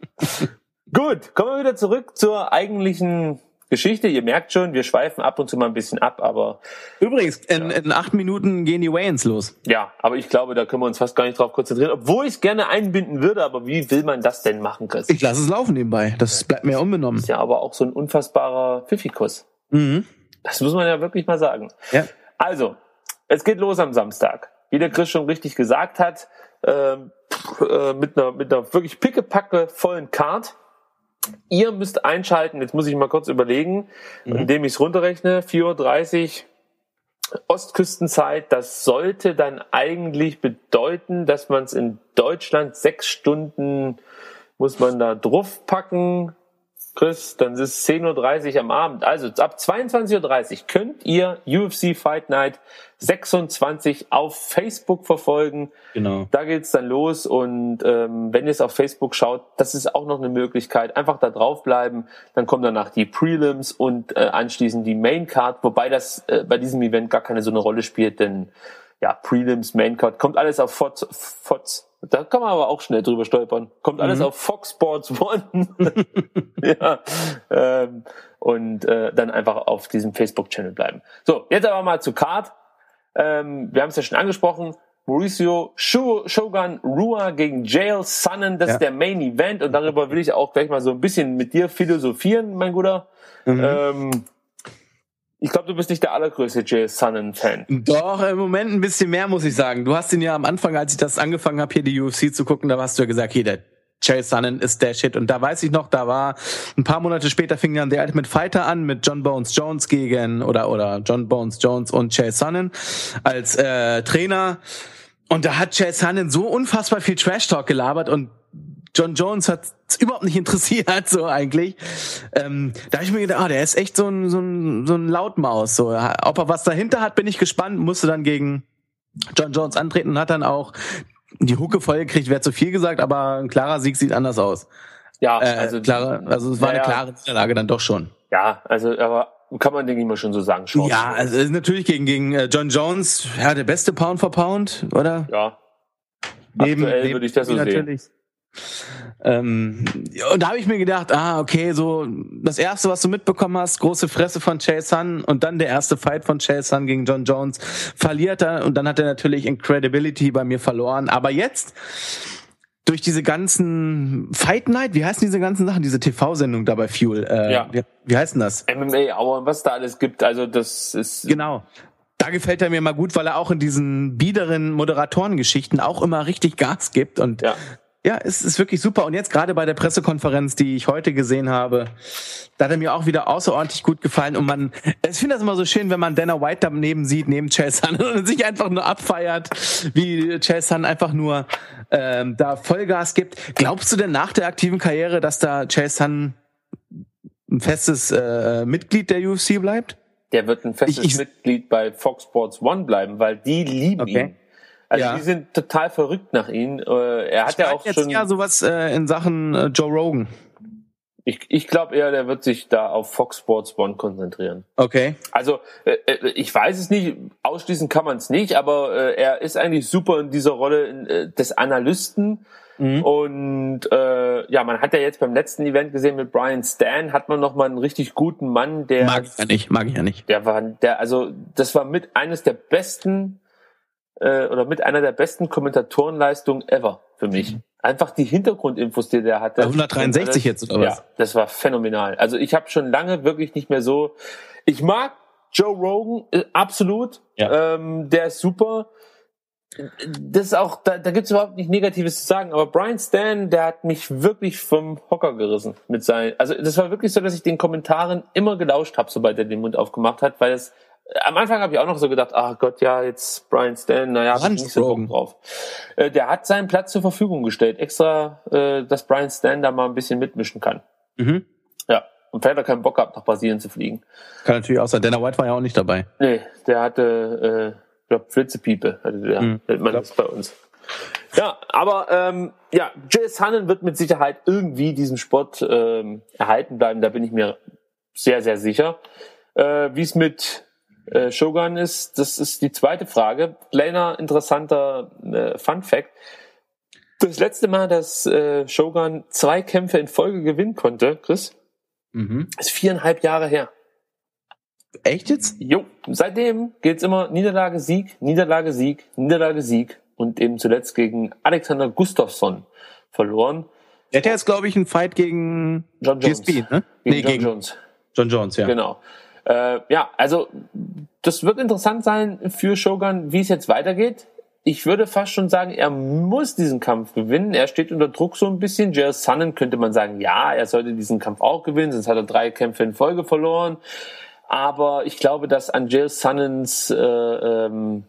Gut, kommen wir wieder zurück zur eigentlichen Geschichte. Ihr merkt schon, wir schweifen ab und zu mal ein bisschen ab, aber... Übrigens, in, ja. in acht Minuten gehen die Weigh-ins los. Ja, aber ich glaube, da können wir uns fast gar nicht drauf konzentrieren, obwohl ich es gerne einbinden würde, aber wie will man das denn machen, Chris? Ich lasse es laufen nebenbei, das bleibt mir ja unbenommen. Das ist ja aber auch so ein unfassbarer Pfiffikus. Mhm. Das muss man ja wirklich mal sagen. Ja. Also, es geht los am Samstag. Wie der Chris schon richtig gesagt hat, äh, äh, mit einer mit einer wirklich pickepacke vollen Card. Ihr müsst einschalten, jetzt muss ich mal kurz überlegen, mhm. indem ich es runterrechne, vier Uhr dreißig Ostküstenzeit, das sollte dann eigentlich bedeuten, dass man es in Deutschland sechs Stunden, muss man da drauf packen, Chris, dann ist es zehn Uhr dreißig am Abend. Also ab zweiundzwanzig Uhr dreißig könnt ihr U F C Fight Night sechsundzwanzig auf Facebook verfolgen. Genau. Da geht's dann los und ähm, wenn ihr es auf Facebook schaut, das ist auch noch eine Möglichkeit. Einfach da draufbleiben, dann kommen danach die Prelims und äh, anschließend die Main Card, wobei das äh, bei diesem Event gar keine so eine Rolle spielt, denn ja, Prelims, Main Card, kommt alles auf Fox, Fox. Da kann man aber auch schnell drüber stolpern. Kommt alles mhm. auf Fox Sports One. ja, ähm, und äh, dann einfach auf diesem Facebook-Channel bleiben. So, jetzt aber mal zu Card. Ähm, wir haben es ja schon angesprochen. Mauricio Shogun Rua gegen J L Sonnen, das ja. ist der Main Event und darüber will ich auch gleich mal so ein bisschen mit dir philosophieren, mein Guter. Mhm. Ähm, Ich glaube, du bist nicht der allergrößte J L Sonnen-Fan. Doch, im Moment ein bisschen mehr, muss ich sagen. Du hast ihn ja am Anfang, als ich das angefangen habe, hier die U F C zu gucken, da hast du ja gesagt, hier, der, Chael Sonnen ist der Shit. Und da weiß ich noch, da war ein paar Monate später fing dann der Ultimate Fighter an mit John Bones Jones gegen oder oder John Bones Jones und Chael Sonnen als äh, Trainer. Und da hat Chael Sonnen so unfassbar viel Trash Talk gelabert und John Jones hat es überhaupt nicht interessiert, so eigentlich. Ähm, da habe ich mir gedacht, ah, der ist echt so ein, so ein, so ein Lautmaus. So. Ob er was dahinter hat, bin ich gespannt. Musste dann gegen John Jones antreten und hat dann auch die Hucke voll gekriegt, wäre zu viel gesagt, aber ein klarer Sieg sieht anders aus. Ja, äh, also, klare, also es war ja, eine klare Niederlage dann doch schon. Ja, also, aber kann man, denke ich mal, schon so sagen. Short ja, also ist natürlich gegen, gegen John Jones, ja, der beste Pound for Pound, oder? Ja. Neben, Aktuell neben würde ich das so natürlich. sehen. Ähm, und da habe ich mir gedacht, ah, okay, so das erste, was du mitbekommen hast, große Fresse von Chael Sonnen und dann der erste Fight von Chael Sonnen gegen John Jones, verliert er und dann hat er natürlich in Credibility bei mir verloren. Aber jetzt durch diese ganzen Fight Night, wie heißen diese ganzen Sachen, diese T V-Sendung da bei Fuel? Äh, ja. wie, wie heißt denn das? M M A Hour, was da alles gibt, also das ist... Genau. Da gefällt er mir mal gut, weil er auch in diesen biederen Moderatorengeschichten auch immer richtig Gas gibt und ja. Ja, es ist wirklich super. Und jetzt gerade bei der Pressekonferenz, die ich heute gesehen habe, da hat er mir auch wieder außerordentlich gut gefallen. Und man, ich finde das immer so schön, wenn man Dana White daneben sieht, neben Chael Sonnen und sich einfach nur abfeiert, wie Chael Sonnen einfach nur ähm, da Vollgas gibt. Glaubst du denn nach der aktiven Karriere, dass da Chael Sonnen ein festes äh, Mitglied der U F C bleibt? Der wird ein festes ich, ich, Mitglied bei Fox Sports One bleiben, weil die lieben okay. ihn. Also ja. die sind total verrückt nach ihm. Er hat ich ja auch jetzt schon ja sowas äh, in Sachen äh, Joe Rogan. Ich, ich glaube eher, der wird sich da auf Fox Sports One konzentrieren. Okay. Also äh, ich weiß es nicht, ausschließen kann man es nicht, aber äh, er ist eigentlich super in dieser Rolle äh, des Analysten. Mhm. Und äh, ja, man hat ja jetzt beim letzten Event gesehen mit Brian Stan, hat man noch mal einen richtig guten Mann, der mag ich ja nicht, mag ich ja nicht. Der war, der also das war mit eines der besten oder mit einer der besten Kommentatorenleistungen ever für mich. Einfach die Hintergrundinfos, die der hatte. hundertdreiundsechzig jetzt oder was? Ja, das war phänomenal. Also ich habe schon lange wirklich nicht mehr so... Ich mag Joe Rogan, äh, absolut. Ja. Ähm, der ist super. Das ist auch, da, da gibt's überhaupt nicht Negatives zu sagen. Aber Brian Stan, der hat mich wirklich vom Hocker gerissen mit seinen... Also das war wirklich so, dass ich den Kommentaren immer gelauscht habe, sobald er den Mund aufgemacht hat, weil es... Am Anfang habe ich auch noch so gedacht, ach Gott, ja, jetzt Brian Stan, naja, hab ich nicht so Bock drauf. Äh, der hat seinen Platz zur Verfügung gestellt, extra, äh, dass Brian Stan da mal ein bisschen mitmischen kann. Mhm. Ja, und vielleicht hat er keinen Bock gehabt, nach Brasilien zu fliegen. Kann natürlich auch sein, Dana White war ja auch nicht dabei. Nee, der hatte, äh, ich glaube, Flitzepiepe, hatte der, mhm. nennt man das bei uns. Ja, aber ähm, ja, Chael Sonnen wird mit Sicherheit irgendwie diesen Sport ähm, erhalten bleiben, da bin ich mir sehr, sehr sicher. Äh, wie es mit Äh, Shogun ist, das ist die zweite Frage. Kleiner, interessanter äh, Fun-Fact. Das letzte Mal, dass äh, Shogun zwei Kämpfe in Folge gewinnen konnte, Chris, mhm. ist viereinhalb Jahre her. Echt jetzt? Jo. Seitdem geht's immer Niederlage, Sieg, Niederlage, Sieg, Niederlage, Sieg und eben zuletzt gegen Alexander Gustafsson verloren. Er hat jetzt, glaube ich, einen Fight gegen John Jones. G S P, ne? Gegen nee, John gegen Jones. John Jones, ja. Genau. Äh, ja, also das wird interessant sein für Shogun, wie es jetzt weitergeht. Ich würde fast schon sagen, er muss diesen Kampf gewinnen. Er steht unter Druck so ein bisschen. Chael Sonnen könnte man sagen, ja, er sollte diesen Kampf auch gewinnen, sonst hat er drei Kämpfe in Folge verloren. Aber ich glaube, dass an Chael Sonnens äh, ähm,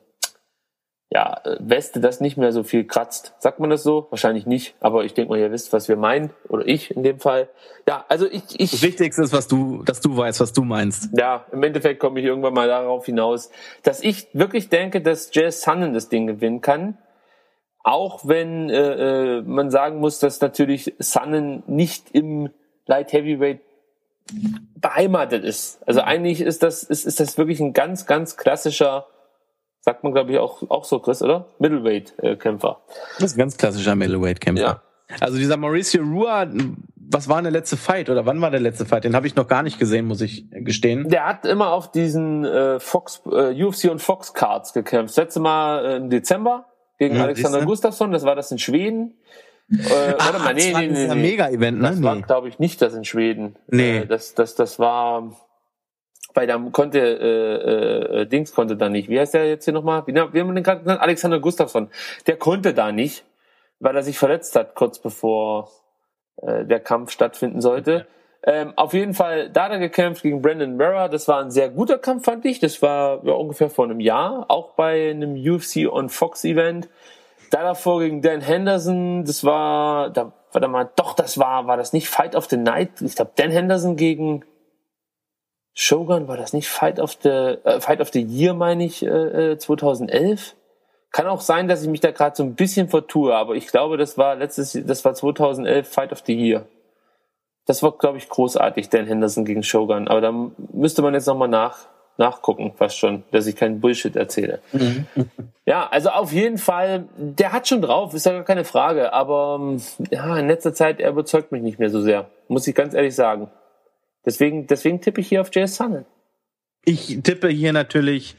ja, Weste das nicht mehr so viel kratzt. Sagt man das so? Wahrscheinlich nicht. Aber ich denke mal, ihr wisst, was wir meinen. Oder ich in dem Fall. Ja, also ich... ich das Wichtigste ist, was du, dass du weißt, was du meinst. Ja, im Endeffekt komme ich irgendwann mal darauf hinaus, dass ich wirklich denke, dass Chael Sonnen das Ding gewinnen kann. Auch wenn äh, man sagen muss, dass natürlich Sonnen nicht im Light Heavyweight beheimatet ist. Also eigentlich ist das, ist, ist das wirklich ein ganz, ganz klassischer... Sagt man, glaube ich, auch, auch so, Chris, oder? Middleweight-Kämpfer. Das ist ein ganz klassischer Middleweight-Kämpfer. Ja. Also dieser Mauricio Rua, was war der letzte Fight oder wann war der letzte Fight? Den habe ich noch gar nicht gesehen, muss ich gestehen. Der hat immer auf diesen äh, Fox, äh, U F C und Fox Cards gekämpft. Das letzte Mal äh, im Dezember gegen ja, Alexander Gustafsson, das war das in Schweden. Äh, Ach, warte mal, nee, das nee, nee, nee. Mega-Event, ne? Das nee. war, glaube ich, nicht das in Schweden. Nee. Äh, das, das, das war... Weil da konnte, äh, äh, Dings konnte da nicht. Wie heißt der jetzt hier nochmal? Wie, wie haben wir den gerade genannt? Alexander Gustafsson. Der konnte da nicht, weil er sich verletzt hat, kurz bevor äh, der Kampf stattfinden sollte. Ähm, auf jeden Fall, da hat er gekämpft gegen Brandon Vera. Das war ein sehr guter Kampf, fand ich. Das war ja, ungefähr vor einem Jahr, auch bei einem U F C on Fox Event. Da davor gegen Dan Henderson, das war, da, warte mal, doch, das war, war das nicht Fight of the Night? Ich glaube, Dan Henderson gegen Shogun, war das nicht Fight of the, äh, Fight of the Year, meine ich, äh, zweitausendelf? Kann auch sein, dass ich mich da gerade so ein bisschen vertue, aber ich glaube, das war letztes, das war zweitausendelf Fight of the Year. Das war, glaube ich, großartig, Dan Henderson gegen Shogun. Aber da müsste man jetzt nochmal nach, nachgucken, fast schon, dass ich keinen Bullshit erzähle. Mhm. Ja, also auf jeden Fall, der hat schon drauf, ist ja gar keine Frage. Aber ja, in letzter Zeit, er überzeugt mich nicht mehr so sehr, muss ich ganz ehrlich sagen. Deswegen, deswegen tippe ich hier auf Chael Sonnen. Ich tippe hier natürlich,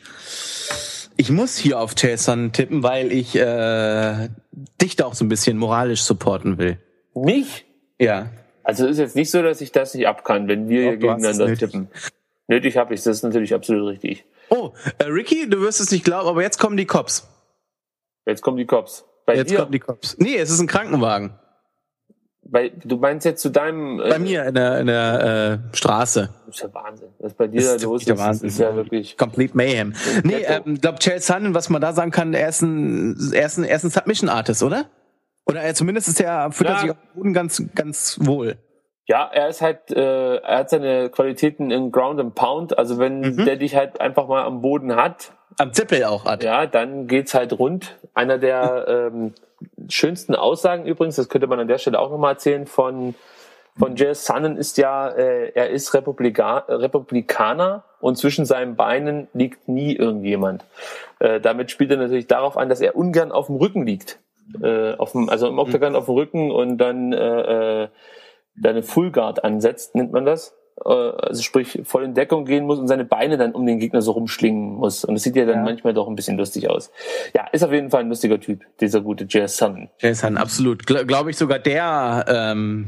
ich muss hier auf Chael Sonnen tippen, weil ich äh, dich da auch so ein bisschen moralisch supporten will. Mich? Ja. Also ist jetzt nicht so, dass ich das nicht ab kann, wenn wir hier gegeneinander tippen. Nötig habe ich, das ist natürlich absolut richtig. Oh, äh, Ricky, du wirst es nicht glauben, aber jetzt kommen die Cops. Jetzt kommen die Cops. Bei jetzt dir? kommen die Cops. Nee, es ist ein Krankenwagen. Bei, du meinst jetzt zu deinem... Äh, bei mir in der, in der äh, Straße. Das ist ja Wahnsinn. Was bei dir da los ist, Wahnsinn. ist ja wirklich... Complete Mayhem. Nee, ich ähm, glaube, Chael Sonnen, was man da sagen kann, er ist ein, er ist ein, er ist ein Submission-Artist, oder? Oder er zumindest ist er, fühlt ja. er sich auf dem Boden ganz, ganz wohl. Ja, er ist halt, äh, er hat seine Qualitäten in Ground and Pound. Also wenn mhm. der dich halt einfach mal am Boden hat. Am Zippel auch hat. Ja, dann geht's halt rund. Einer der ähm, schönsten Aussagen übrigens, das könnte man an der Stelle auch nochmal erzählen, von von Chael Sonnen ist ja, äh, er ist Republika- Republikaner und zwischen seinen Beinen liegt nie irgendjemand. Äh, damit spielt er natürlich darauf an, dass er ungern auf dem Rücken liegt. Äh, auf dem, also im Oktagon mhm. auf dem Rücken und dann äh, äh, deine Full Guard ansetzt, nennt man das. Also sprich, voll in Deckung gehen muss und seine Beine dann um den Gegner so rumschlingen muss. Und das sieht ja dann ja. manchmal doch ein bisschen lustig aus. Ja, ist auf jeden Fall ein lustiger Typ, dieser gute Chael Sonnen. Chael Sonnen, absolut. Gl- Glaube ich sogar der ähm,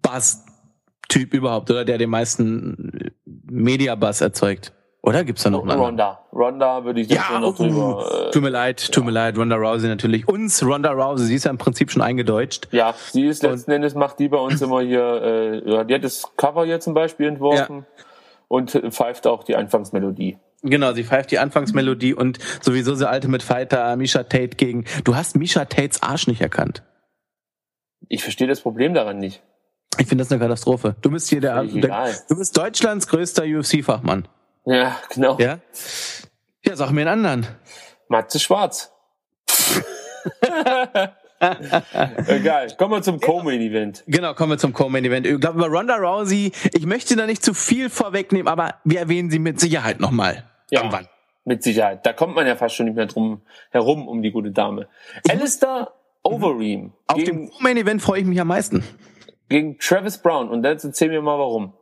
Bass-Typ überhaupt, oder der den meisten Media-Bass erzeugt. Oder gibt's da noch einen Ronda. Ronda würde ich jetzt ja, noch drüber... Äh, tut mir leid, tut ja. mir leid. Ronda Rousey natürlich. Uns, Ronda Rousey, sie ist ja im Prinzip schon eingedeutscht. Ja, sie ist letzten und, Endes, macht die bei uns immer hier... Äh, ja, die hat das Cover hier zum Beispiel entworfen ja. und pfeift auch die Anfangsmelodie. Genau, sie pfeift die Anfangsmelodie und sowieso so Ultimate Fighter, Misha Tate gegen... Du hast Misha Tates Arsch nicht erkannt. Ich verstehe das Problem daran nicht. Ich finde das eine Katastrophe. Du bist hier der... der du bist Deutschlands größter U F C-Fachmann. Ja, genau. Ja? Ja, sag mir einen anderen. Matze Schwarz. Egal, kommen wir zum Co-Main-Event. Genau, kommen wir zum Co-Main-Event. Ich glaube, über Ronda Rousey, ich möchte da nicht zu viel vorwegnehmen, aber wir erwähnen sie mit Sicherheit nochmal. Ja, irgendwann. Mit Sicherheit. Da kommt man ja fast schon nicht mehr drum herum um die gute Dame. Ich Alistair Overeem. Auf gegen, dem Co-Main-Event freue ich mich am meisten. Gegen Travis Brown. Und jetzt erzähl mir mal, warum.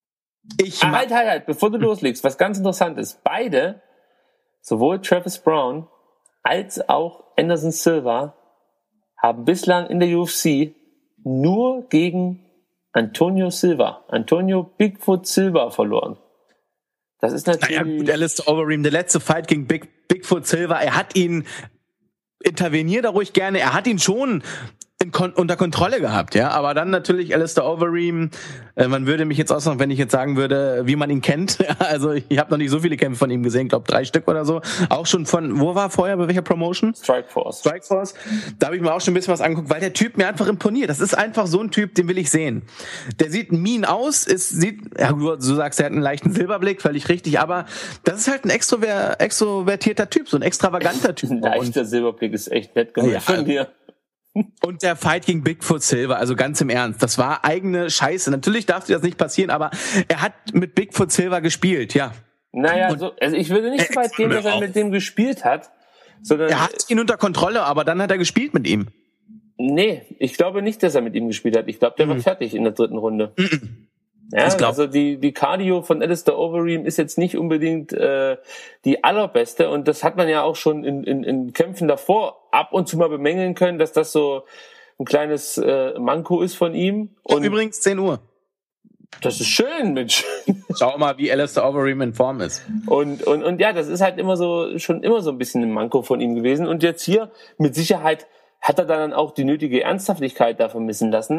Ich ah, halt, halt, halt, bevor du loslegst, was ganz interessant ist. Beide, sowohl Travis Brown als auch Anderson Silva, haben bislang in der U F C nur gegen Antonio Silva, Antonio Bigfoot Silva verloren. Das ist natürlich... Naja, gut, Alistair Overeem, der letzte Fight gegen Big, Bigfoot Silva, er hat ihn, interveniert da ruhig gerne, er hat ihn schon in kon- unter Kontrolle gehabt, ja, aber dann natürlich Alistair Overeem, äh, man würde mich jetzt aussagen, wenn ich jetzt sagen würde, wie man ihn kennt, ja, also ich habe noch nicht so viele Kämpfe von ihm gesehen, glaube drei Stück oder so, auch schon von, wo war er vorher, bei welcher Promotion? Strikeforce. Strikeforce, da habe ich mir auch schon ein bisschen was angeguckt, weil der Typ mir einfach imponiert, das ist einfach so ein Typ, den will ich sehen. Der sieht mean aus, ist, sieht, ja, du, du sagst, er hat einen leichten Silberblick, völlig richtig, aber das ist halt ein extrover- extrovertierter Typ, so ein extravaganter Typ. Ein leichter Silberblick ist echt nett gemacht ja, von dir. Und der Fight gegen Bigfoot Silva, also ganz im Ernst, das war eigene Scheiße. Natürlich darf dir das nicht passieren, aber er hat mit Bigfoot Silva gespielt, ja. Naja, so, also ich würde nicht so weit gehen, dass er mit dem gespielt hat, sondern... Er hat ihn unter Kontrolle, aber dann hat er gespielt mit ihm. Nee, ich glaube nicht, dass er mit ihm gespielt hat. Ich glaube, der mhm. war fertig in der dritten Runde. Mhm. Ja, also die die Cardio von Alistair Overeem ist jetzt nicht unbedingt äh, die allerbeste und das hat man ja auch schon in, in, in Kämpfen davor ab und zu mal bemängeln können, dass das so ein kleines äh, Manko ist von ihm. Und übrigens zehn Uhr. Das ist schön, Mensch. Schau mal, wie Alistair Overeem in Form ist. Und und und ja, das ist halt immer so schon immer so ein bisschen ein Manko von ihm gewesen und jetzt hier mit Sicherheit hat er dann auch die nötige Ernsthaftigkeit da vermissen lassen.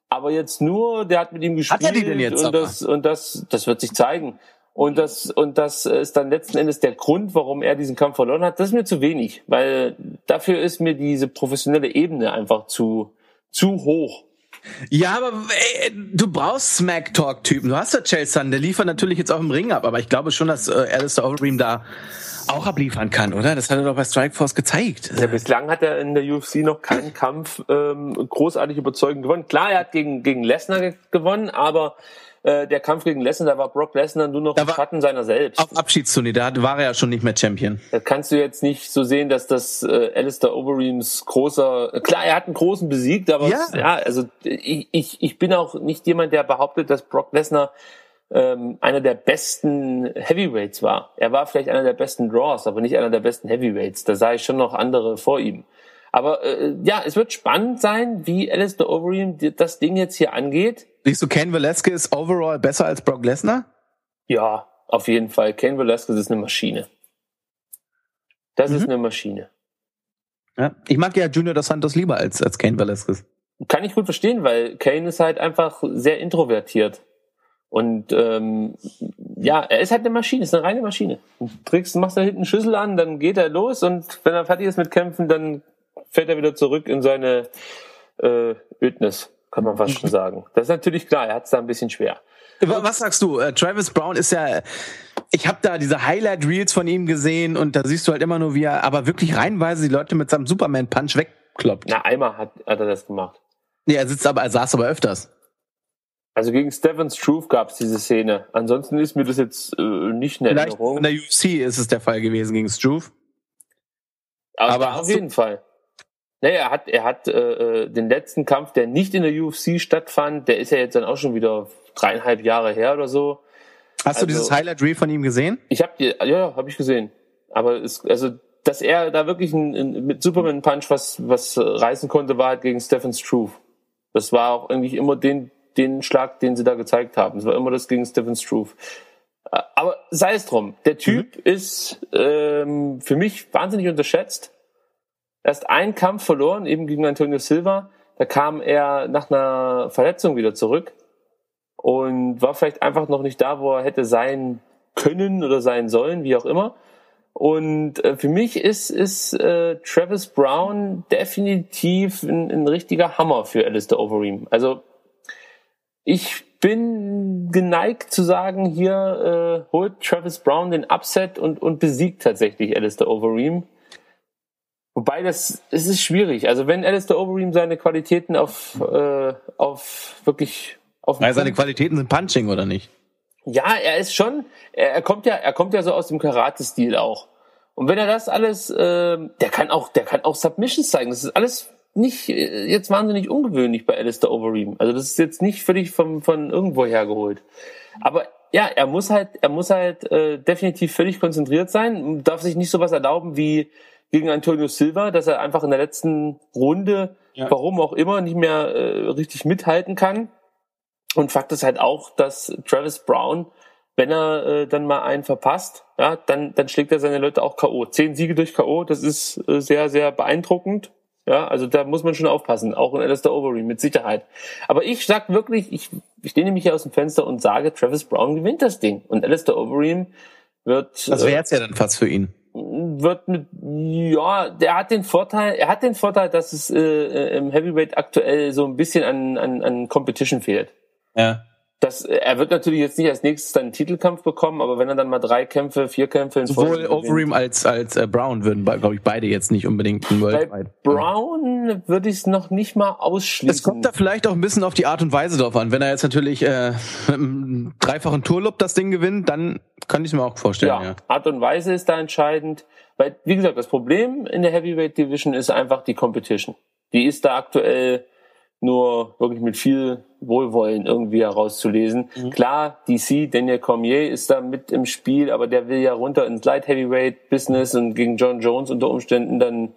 Aber jetzt nur, der hat mit ihm gespielt. Hat er die denn jetzt und das und das das wird sich zeigen. Und das und das ist dann letzten Endes der Grund, warum er diesen Kampf verloren hat. Das ist mir zu wenig, weil dafür ist mir diese professionelle Ebene einfach zu zu hoch. Ja, aber ey, du brauchst Smack-Talk-Typen. Du hast ja Chael Sonnen, der liefert natürlich jetzt auch im Ring ab, aber ich glaube schon, dass äh, Alistair Overeem da auch abliefern kann, oder? Das hat er doch bei Strikeforce gezeigt. Ja, bislang hat er in der U F C noch keinen Kampf ähm, großartig überzeugend gewonnen. Klar, er hat gegen gegen Lesnar ge- gewonnen, aber äh, der Kampf gegen Lesnar, da war Brock Lesnar nur noch Da ein war- Schatten seiner selbst. Auf Abschiedsturnier, da war er ja schon nicht mehr Champion. Da kannst du jetzt nicht so sehen, dass das äh, Alistair Overeems großer... Klar, er hat einen großen besiegt, aber Ja. es, ja also ich, ich, ich bin auch nicht jemand, der behauptet, dass Brock Lesnar ähm, einer der besten Heavyweights war. Er war vielleicht einer der besten Draws, aber nicht einer der besten Heavyweights. Da sah ich schon noch andere vor ihm. Aber äh, ja, es wird spannend sein, wie Alistair Overeem die- das Ding jetzt hier angeht. Siehst du Cain Velasquez overall besser als Brock Lesnar? Ja, auf jeden Fall. Cain Velasquez ist eine Maschine. Das Mhm. ist eine Maschine. Ja. Ich mag ja Junior dos Santos lieber als, als Cain Velasquez. Kann ich gut verstehen, weil Kane ist halt einfach sehr introvertiert. Und ähm, ja, er ist halt eine Maschine, ist eine reine Maschine. Du trägst, machst da hinten einen Schlüssel an, dann geht er los und wenn er fertig ist mit Kämpfen, dann fällt er wieder zurück in seine äh, Ödnis, kann man fast schon sagen. Das ist natürlich klar, er hat es da ein bisschen schwer. Was sagst du? Äh, Travis Brown ist ja, ich habe da diese Highlight-Reels von ihm gesehen und da siehst du halt immer nur, wie er aber wirklich reihenweise die Leute mit seinem Superman-Punch wegkloppt. Na, einmal hat, hat er das gemacht. Nee, er sitzt aber, er saß aber öfters. Also gegen Stephen Struve gab es diese Szene. Ansonsten ist mir das jetzt äh, nicht eine Vielleicht Erinnerung. in der U F C ist es der Fall gewesen gegen Struve. Aber, Aber auf hast du- jeden Fall. Naja, er hat, er hat äh, den letzten Kampf, der nicht in der U F C stattfand, der ist ja jetzt dann auch schon wieder dreieinhalb Jahre her oder so. Hast du Also- dieses Highlight-Reel von ihm gesehen? Ich habe die, ja, habe ich gesehen. Aber es, also, dass er da wirklich ein, ein, mit Superman Punch was was äh, reißen konnte, war halt gegen Stephen Struve. Das war auch eigentlich immer den den Schlag, den sie da gezeigt haben. Es war immer das gegen Stephen Struve. Äh, Aber sei es drum. Der Typ Mhm. ist ähm, für mich wahnsinnig unterschätzt. Erst einen Kampf verloren, eben gegen Antonio Silva. Da kam er nach einer Verletzung wieder zurück und war vielleicht einfach noch nicht da, wo er hätte sein können oder sein sollen, wie auch immer. Und äh, für mich ist, ist äh, Travis Brown definitiv ein, ein richtiger Hammer für Alistair Overeem. Also ich bin geneigt zu sagen, hier äh, holt Travis Brown den Upset und, und besiegt tatsächlich Alistair Overeem. Wobei das, es ist schwierig. Also wenn Alistair Overeem seine Qualitäten auf, äh, auf wirklich auf den Weil seine Punkt- Qualitäten sind Punching, oder nicht? ja, er ist schon, er, er kommt ja, er kommt ja so aus dem Karate-Stil auch. Und wenn er das alles, äh, der kann auch, der kann auch Submissions zeigen. Das ist alles nicht äh, jetzt wahnsinnig ungewöhnlich bei Alistair Overeem. Also das ist jetzt nicht völlig vom, von irgendwo hergeholt. Aber ja, er muss halt, er muss halt äh, definitiv völlig konzentriert sein, darf sich nicht sowas erlauben wie gegen Antonio Silva, dass er einfach in der letzten Runde, Ja. warum auch immer, nicht mehr äh, richtig mithalten kann. Und Fakt ist halt auch, dass Travis Brown, wenn er äh, dann mal einen verpasst, ja, dann dann schlägt er seine Leute auch K O. Zehn Siege durch K O, das ist äh, sehr, sehr beeindruckend. Ja, also da muss man schon aufpassen, auch in Alistair Overeem, mit Sicherheit. Aber ich sag wirklich, ich, ich lehne mich hier aus dem Fenster und sage, Travis Brown gewinnt das Ding. Und Alistair Overeem wird... Das äh, wäre jetzt ja dann fast für ihn. wird mit, ja, der hat den Vorteil, er hat den Vorteil, dass es äh, im Heavyweight aktuell so ein bisschen an, an, an Competition fehlt. Ja. Das, er wird natürlich jetzt nicht als nächstes dann einen Titelkampf bekommen, aber wenn er dann mal drei Kämpfe, vier Kämpfe in Sowohl Folge gewinnt. Overeem als als äh, Brown würden, glaube ich, beide jetzt nicht unbedingt ein Bei Worldwide. Brown würde ich es noch nicht mal ausschließen. Es kommt da vielleicht auch ein bisschen auf die Art und Weise drauf an. Wenn er jetzt natürlich äh, mit einem dreifachen Tourloop das Ding gewinnt, dann kann ich es mir auch vorstellen. ja, Ja. Art und Weise ist da entscheidend. Weil, wie gesagt, das Problem in der Heavyweight Division ist einfach die Competition. Die ist da aktuell nur wirklich mit viel Wohlwollen irgendwie herauszulesen. Mhm. Klar, D C, Daniel Cormier ist da mit im Spiel, aber der will ja runter ins Light Heavyweight Business und gegen John Jones unter Umständen dann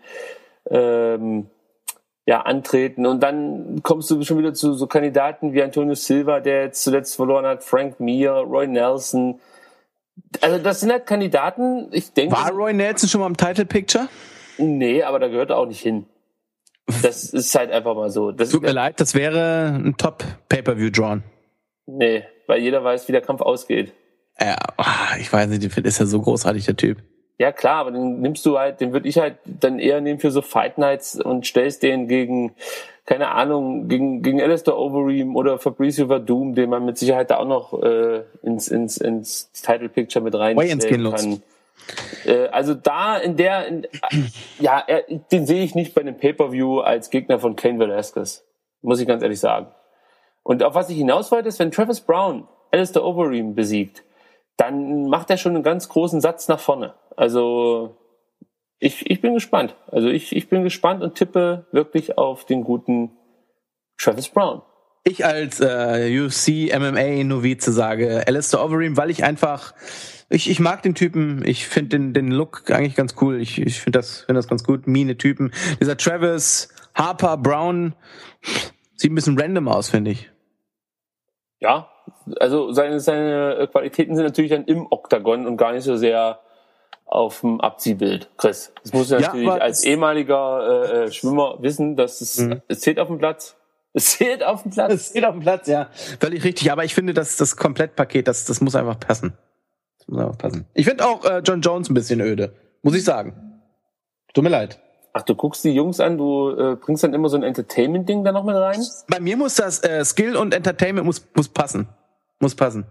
ähm, ja antreten. Und dann kommst du schon wieder zu so Kandidaten wie Antonio Silva, der jetzt zuletzt verloren hat, Frank Mir, Roy Nelson. Also das sind halt Kandidaten, ich denke... War Roy Nelson schon mal im Title Picture? Nee, aber da gehört er auch nicht hin. Das ist halt einfach mal so. Das Tut mir leid, das wäre ein Top-Pay-Per-View-Drawn. Nee, weil jeder weiß, wie der Kampf ausgeht. Ja, ich weiß nicht, ist ja so großartig, der Typ. Ja klar, aber den nimmst du halt, den würde ich halt dann eher nehmen für so Fight Nights und stellst den gegen, keine Ahnung, gegen gegen Alistair Overeem oder Fabricio Verdum, den man mit Sicherheit da auch noch äh, ins ins ins Title Picture mit reinstellen kann. Äh, also da in der, in, ja, er, den sehe ich nicht bei einem Pay-Per-View als Gegner von Cain Velasquez, muss ich ganz ehrlich sagen. Und auf was ich hinaus wollte, ist, wenn Travis Brown Alistair Overeem besiegt, dann macht er schon einen ganz großen Satz nach vorne. Also ich, ich bin gespannt. Also ich, ich bin gespannt und tippe wirklich auf den guten Travis Brown. Ich als äh, U F C M M A-Novize sage Alistair Overeem, weil ich einfach, ich, ich mag den Typen, ich finde den, den Look eigentlich ganz cool, ich, ich finde das, finde das ganz gut, Mine Typen. Dieser Travis Harper Brown sieht ein bisschen random aus, finde ich. Ja, also seine, seine Qualitäten sind natürlich dann im Oktagon und gar nicht so sehr auf dem Abziehbild, Chris. Das musst du natürlich ja, als ehemaliger äh, Schwimmer wissen, dass es, mhm. es zählt auf dem Platz. Es zählt auf dem Platz. Es zählt auf dem Platz, ja. Völlig richtig. Aber ich finde, dass das Komplettpaket, das, das muss einfach passen. Das muss einfach passen. Ich finde auch äh, John Jones ein bisschen öde. Muss ich sagen. Tut mir leid. Ach, du guckst die Jungs an, du äh, bringst dann immer so ein Entertainment-Ding da noch mit rein? Bei mir muss das äh, Skill und Entertainment muss, muss passen. Muss passen.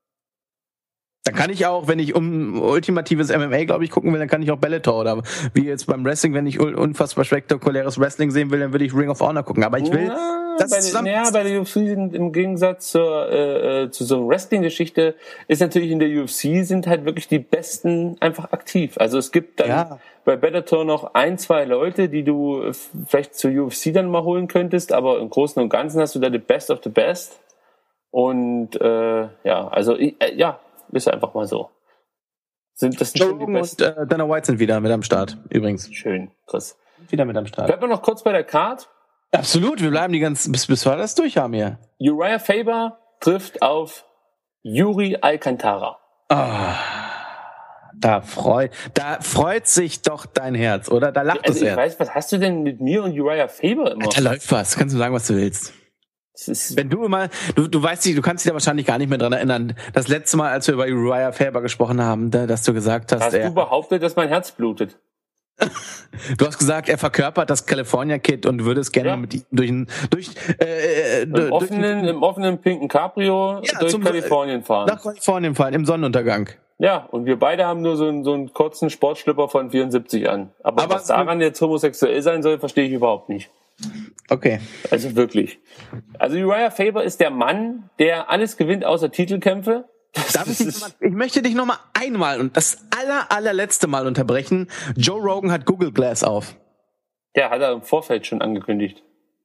Dann kann ich auch, wenn ich um ultimatives M M A, glaube ich, gucken will, dann kann ich auch Bellator oder wie jetzt beim Wrestling, wenn ich unfassbar spektakuläres Wrestling sehen will, dann würde ich Ring of Honor gucken. Aber ich will, ja, das bei zusammen. Ja, bei der U F C sind im Gegensatz zur, äh, zu so einer Wrestling-Geschichte ist natürlich in der U F C sind halt wirklich die Besten einfach aktiv. Also es gibt dann ja. bei Bellator noch ein, zwei Leute, die du vielleicht zur U F C dann mal holen könntest, aber im Großen und Ganzen hast du da the best of the best. Und äh, ja, also äh, ja, ist einfach mal so. Sind das Joe Rogan und äh, Dana White sind wieder mit am Start, übrigens. Schön, Chris. Wieder mit am Start. Bleiben wir noch kurz bei der Card? Absolut, wir bleiben die ganzen, bis, bis wir das durch haben hier. Uriah Faber trifft auf Yuri Alcantara. Ah, da freut, da freut sich doch dein Herz, oder? Da lacht also das ich Herz. weiß, was hast du denn mit mir und Uriah Faber immer? Da läuft was, kannst du sagen, was du willst. Wenn du immer, du, du weißt nicht, du kannst dich da wahrscheinlich gar nicht mehr dran erinnern. Das letzte Mal, als wir über Uriah Faber gesprochen haben, da, dass du gesagt hast, hast er, du behauptet, dass mein Herz blutet? Du hast gesagt, er verkörpert das California Kid und würdest gerne ja. mit ihm durch ein, durch, äh, Im, durch offenen, im offenen pinken Cabrio ja, durch Kalifornien fahren. Nach Kalifornien fahren, im Sonnenuntergang. Ja, und wir beide haben nur so einen, so einen kurzen Sportschlipper von vierundsiebzig an. Aber, Aber was daran jetzt homosexuell sein soll, verstehe ich überhaupt nicht. Okay. Also wirklich. Also Uriah Faber ist der Mann, der alles gewinnt außer Titelkämpfe. Darf ich, dich mal, ich möchte dich noch mal einmal und das aller, allerletzte Mal unterbrechen. Joe Rogan hat Google Glass auf. Ja, hat er im Vorfeld schon angekündigt.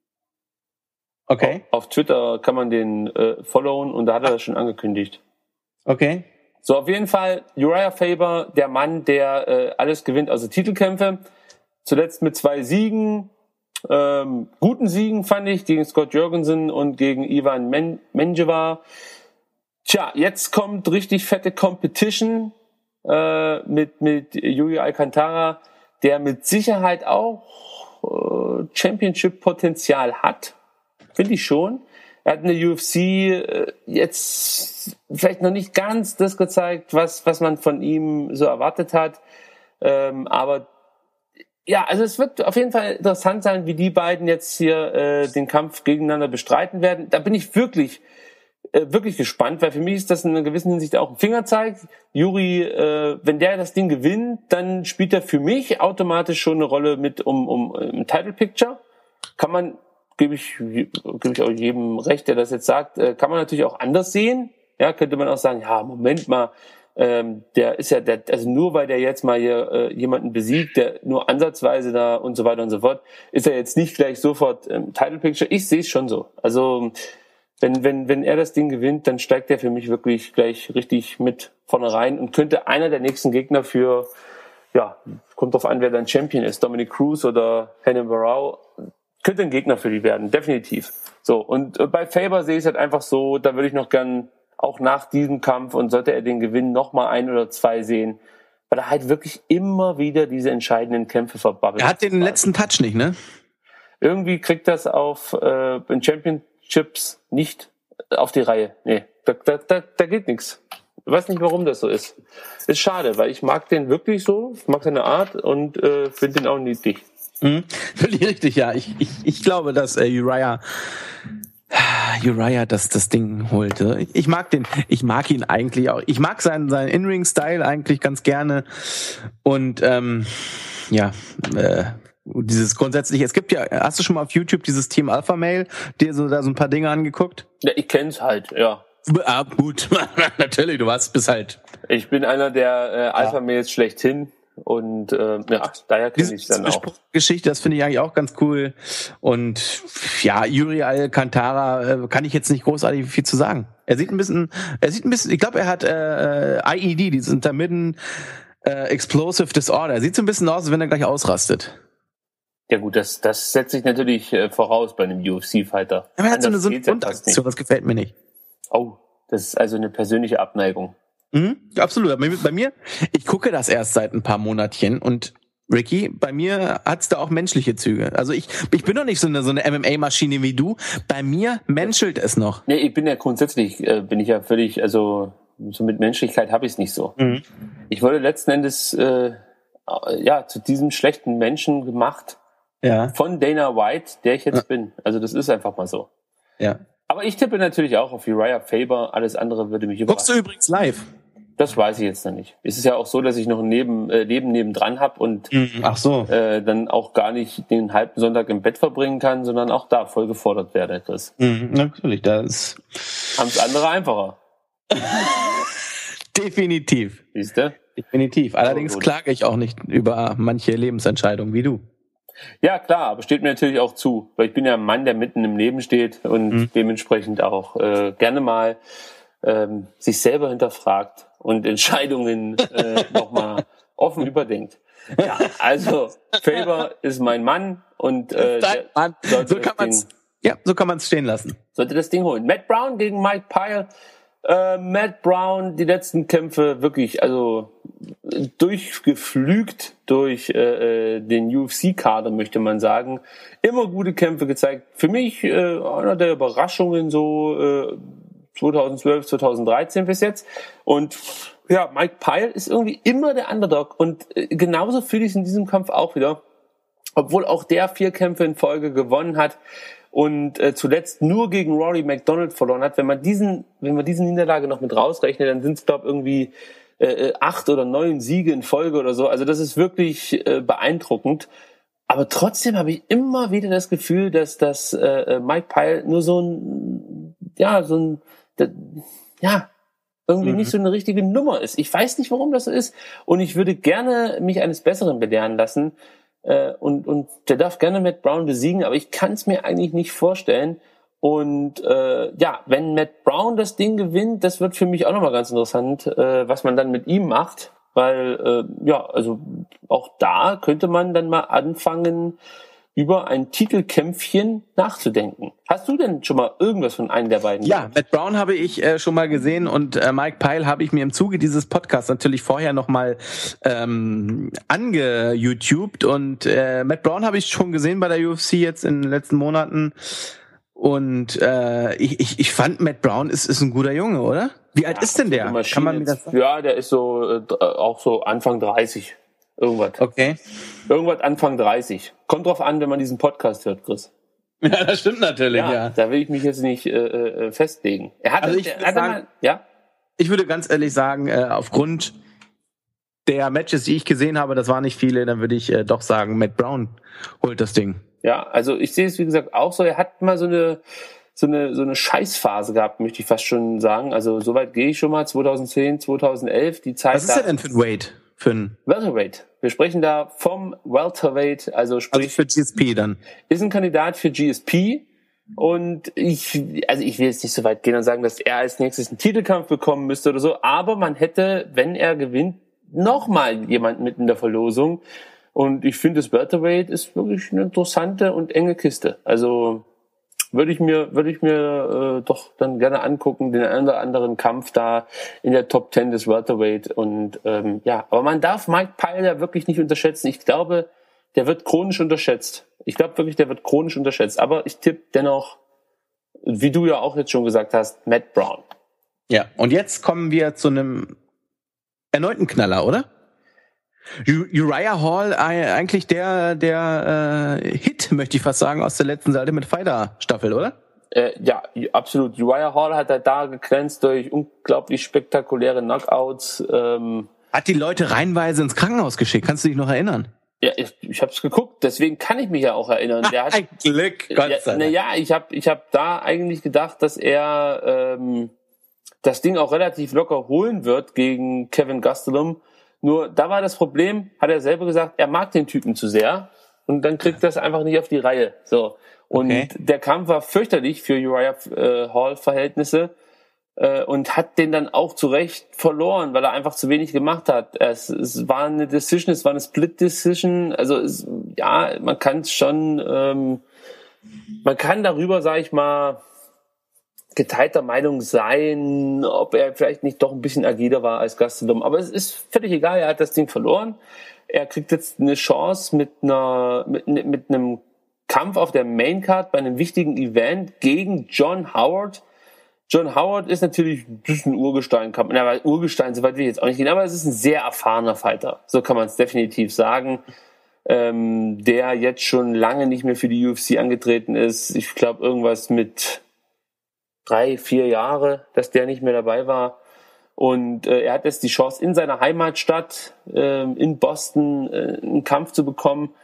Okay. Auf, auf Twitter kann man den äh, followen und da hat er das schon angekündigt. Okay. So, auf jeden Fall Uriah Faber, der Mann, der äh, alles gewinnt außer Titelkämpfe. Zuletzt mit zwei Siegen. Ähm, guten Siegen fand ich gegen Scott Jurgensen und gegen Ivan Men- Menjivar. Tja, jetzt kommt richtig fette Competition äh, mit mit Yuri Alcantara, der mit Sicherheit auch äh, Championship-Potenzial hat, finde ich schon. Er hat in der U F C äh, jetzt vielleicht noch nicht ganz das gezeigt, was was man von ihm so erwartet hat, ähm, aber ja, also es wird auf jeden Fall interessant sein, wie die beiden jetzt hier äh, den Kampf gegeneinander bestreiten werden. Da bin ich wirklich, äh, wirklich gespannt, weil für mich ist das in einer gewissen Hinsicht auch ein Fingerzeig. Yuri, äh, wenn der das Ding gewinnt, dann spielt er für mich automatisch schon eine Rolle mit um um im Title Picture. Kann man, gebe ich, gebe ich auch jedem recht, der das jetzt sagt, äh, kann man natürlich auch anders sehen. Ja, könnte man auch sagen, ja, Moment mal. Ähm, der ist ja, der, also nur weil der jetzt mal hier äh, jemanden besiegt, der nur ansatzweise da und so weiter und so fort, ist er jetzt nicht gleich sofort im Title Picture. Ich sehe es schon so. Also wenn wenn wenn er das Ding gewinnt, dann steigt er für mich wirklich gleich richtig mit vorne rein und könnte einer der nächsten Gegner für, ja, kommt drauf an, wer dann Champion ist, Dominic Cruz oder Renan Barão, könnte ein Gegner für die werden, definitiv. So, und äh, bei Faber sehe ich es halt einfach so, da würde ich noch gern auch nach diesem Kampf und sollte er den Gewinn noch mal ein oder zwei sehen, weil er halt wirklich immer wieder diese entscheidenden Kämpfe verbabbelt. Er hat den letzten Touch nicht, ne? irgendwie kriegt das auf äh, in Championships nicht auf die Reihe. Nee, da, da, da, da geht nichts. Ich weiß nicht, warum das so ist. Ist schade, weil ich mag den wirklich so, ich mag seine Art und äh, finde den auch niedlich. Mhm. Völlig richtig, ja. Ich, ich, ich glaube, dass äh, Uriah Uriah das das Ding holte. Ich, ich mag den, ich mag ihn eigentlich auch. Ich mag seinen seinen In-Ring-Style eigentlich ganz gerne und ähm, ja, äh, dieses grundsätzlich. Es gibt ja, hast du schon mal auf YouTube dieses Team Alpha Male, dir so da so ein paar Dinge angeguckt? Ja, ich kenn's halt, ja. Ah, gut, natürlich. Du warst bis halt. Ich bin einer der äh, Alpha Males ja. schlechthin. Und äh, ja, daher kenne ich dann auch. Geschichte, das finde ich eigentlich auch ganz cool. Und ja, Yuri Alcantara äh, kann ich jetzt nicht großartig viel zu sagen. Er sieht ein bisschen, er sieht ein bisschen, ich glaube, er hat äh, I E D, dieses Intermittent äh, Explosive Disorder. Er sieht so ein bisschen aus, als wenn er gleich ausrastet. Ja gut, das das setzt sich natürlich äh, voraus bei einem U F C-Fighter. Aber er hat so eine, so eine Grundaktion, das gefällt mir nicht. Oh, das ist also eine persönliche Abneigung. Mhm, absolut. Bei mir, ich gucke das erst seit ein paar Monatchen und Ricky, bei mir hat's da auch menschliche Züge. Also ich, ich bin doch nicht so eine so eine M M A-Maschine wie du. Bei mir menschelt es noch. Nee, ich bin ja grundsätzlich, äh, bin ich ja völlig, also so mit Menschlichkeit habe ich es nicht so. Mhm. Ich wurde letzten Endes äh, ja zu diesem schlechten Menschen gemacht ja. von Dana White, der ich jetzt ja. bin. Also das ist einfach mal so. Ja. Aber ich tippe natürlich auch auf Uriah Faber. Alles andere würde mich überraschen. Guckst du übrigens live? Das weiß ich jetzt noch nicht. Es ist ja auch so, dass ich noch ein Neben, äh, Leben nebendran habe und Ach so. äh, dann auch gar nicht den halben Sonntag im Bett verbringen kann, sondern auch da voll gefordert werde, Chris. Mhm, natürlich, das haben's andere einfacher. Definitiv. Siehst du? Definitiv. Allerdings so klage ich auch nicht über manche Lebensentscheidungen wie du. Ja, klar, aber steht mir natürlich auch zu, weil ich bin ja ein Mann, der mitten im Leben steht und mhm. dementsprechend auch äh, gerne mal ähm, sich selber hinterfragt und Entscheidungen äh, nochmal offen überdenkt. Ja, also Faber ist mein Mann und äh, Dein Mann. So kann man's, ja, so kann man es stehen lassen. Sollte das Ding holen. Matt Brown gegen Mike Pyle. Äh, Matt Brown, die letzten Kämpfe wirklich, also durchgeflügt durch äh, den U F C-Kader, möchte man sagen. Immer gute Kämpfe gezeigt. Für mich äh, einer der Überraschungen so äh, zweitausendzwölf, zweitausenddreizehn bis jetzt. Und ja, Mike Pyle ist irgendwie immer der Underdog. Und äh, genauso fühle ich es in diesem Kampf auch wieder. Obwohl auch der vier Kämpfe in Folge gewonnen hat und äh, zuletzt nur gegen Rory McDonald verloren hat. Wenn man diesen, wenn man diese Niederlage noch mit rausrechnet, dann sind es, glaube ich, irgendwie äh, acht oder neun Siege in Folge oder so. Also das ist wirklich äh, beeindruckend. Aber trotzdem habe ich immer wieder das Gefühl, dass das äh, Mike Pyle nur so ein, ja, so ein, da, ja, irgendwie mhm. nicht so eine richtige Nummer ist. Ich weiß nicht, warum das so ist. Und ich würde gerne mich eines Besseren belehren lassen. Äh, und, und der darf gerne Matt Brown besiegen, aber ich kann es mir eigentlich nicht vorstellen. Und äh, ja, wenn Matt Brown das Ding gewinnt, das wird für mich auch nochmal ganz interessant, äh, was man dann mit ihm macht. Weil, äh, ja, also auch da könnte man dann mal anfangen, über ein Titelkämpfchen nachzudenken. Hast du denn schon mal irgendwas von einem der beiden Ja, gemacht? Matt Brown habe ich äh, schon mal gesehen und äh, Mike Pyle habe ich mir im Zuge dieses Podcasts natürlich vorher nochmal ähm, ange-YouTubed und äh, Matt Brown habe ich schon gesehen bei der U F C jetzt in den letzten Monaten und äh, ich, ich, ich fand Matt Brown ist, ist ein guter Junge, oder? Wie alt ja, ist denn der? Kann man mir das sagen? Ja, der ist so äh, auch so Anfang dreißig. Irgendwas. Okay. Irgendwas Anfang dreißig. Kommt drauf an, wenn man diesen Podcast hört, Chris. Ja, das stimmt natürlich, ja. ja. Da will ich mich jetzt nicht äh, festlegen. Er hat, also ich, er würde sagen, mal, ja? ich würde ganz ehrlich sagen, äh, aufgrund der Matches, die ich gesehen habe, das waren nicht viele, dann würde ich äh, doch sagen, Matt Brown holt das Ding. Ja, also ich sehe es, wie gesagt, auch so. Er hat mal so eine so eine so eine Scheißphase gehabt, möchte ich fast schon sagen. Also soweit gehe ich schon mal, zweitausendzehn, zweitausendelf, die Zeit. Was ist der denn für ein Weight? Für ein Welterweight. Wir sprechen da vom Welterweight, also sprich also für G S P dann. Ist ein Kandidat für G S P und ich, also ich will jetzt nicht so weit gehen und sagen, dass er als nächstes einen Titelkampf bekommen müsste oder so, aber man hätte, wenn er gewinnt, nochmal jemanden mit in der Verlosung und ich finde, das Welterweight ist wirklich eine interessante und enge Kiste. Also würde ich mir würde ich mir äh, doch dann gerne angucken, den einen oder anderen Kampf da in der Top Ten des Welterweight und ähm, ja, aber man darf Mike Pyle ja wirklich nicht unterschätzen. Ich glaube, der wird chronisch unterschätzt. Ich glaube wirklich, der wird chronisch unterschätzt. Aber ich tippe dennoch, wie du ja auch jetzt schon gesagt hast, Matt Brown. Ja, und jetzt kommen wir zu einem erneuten Knaller, oder? U- Uriah Hall, eigentlich der der äh, Hit, möchte ich fast sagen, aus der letzten Seite mit Fighter-Staffel, oder? Äh, ja, absolut. Uriah Hall hat halt da geglänzt durch unglaublich spektakuläre Knockouts. Ähm, Hat die Leute reihenweise ins Krankenhaus geschickt, kannst du dich noch erinnern? Ja, ich, ich habe es geguckt, deswegen kann ich mich ja auch erinnern. Der hat, Ein Glück, Gott ja, sei Dank. Naja, ich habe ich hab da eigentlich gedacht, dass er ähm, das Ding auch relativ locker holen wird gegen Kevin Gastelum. Nur da war das Problem, hat er selber gesagt, er mag den Typen zu sehr und dann kriegt das einfach nicht auf die Reihe. So. Und Okay. der Kampf war fürchterlich für Uriah äh, Hall-Verhältnisse. Und hat den dann auch zu Recht verloren, weil er einfach zu wenig gemacht hat. Es, es war eine Decision, es war eine Split-Decision. Also es, ja, man kann es schon, ähm, man kann darüber, sage ich mal, geteilter Meinung sein, ob er vielleicht nicht doch ein bisschen agiler war als Gastelum. Aber es ist völlig egal, er hat das Ding verloren. Er kriegt jetzt eine Chance mit einer mit, mit einem Kampf auf der Maincard bei einem wichtigen Event gegen John Howard. John Howard ist natürlich das ist ein Urgestein, kann man, ja, Urgestein, so weit will ich jetzt auch nicht gehen, aber es ist ein sehr erfahrener Fighter, so kann man es definitiv sagen, ähm, der jetzt schon lange nicht mehr für die U F C angetreten ist. Ich glaube irgendwas mit drei, vier Jahre, dass der nicht mehr dabei war. Und äh, er hat jetzt die Chance, in seiner Heimatstadt, äh, in Boston, äh, einen Kampf zu bekommen.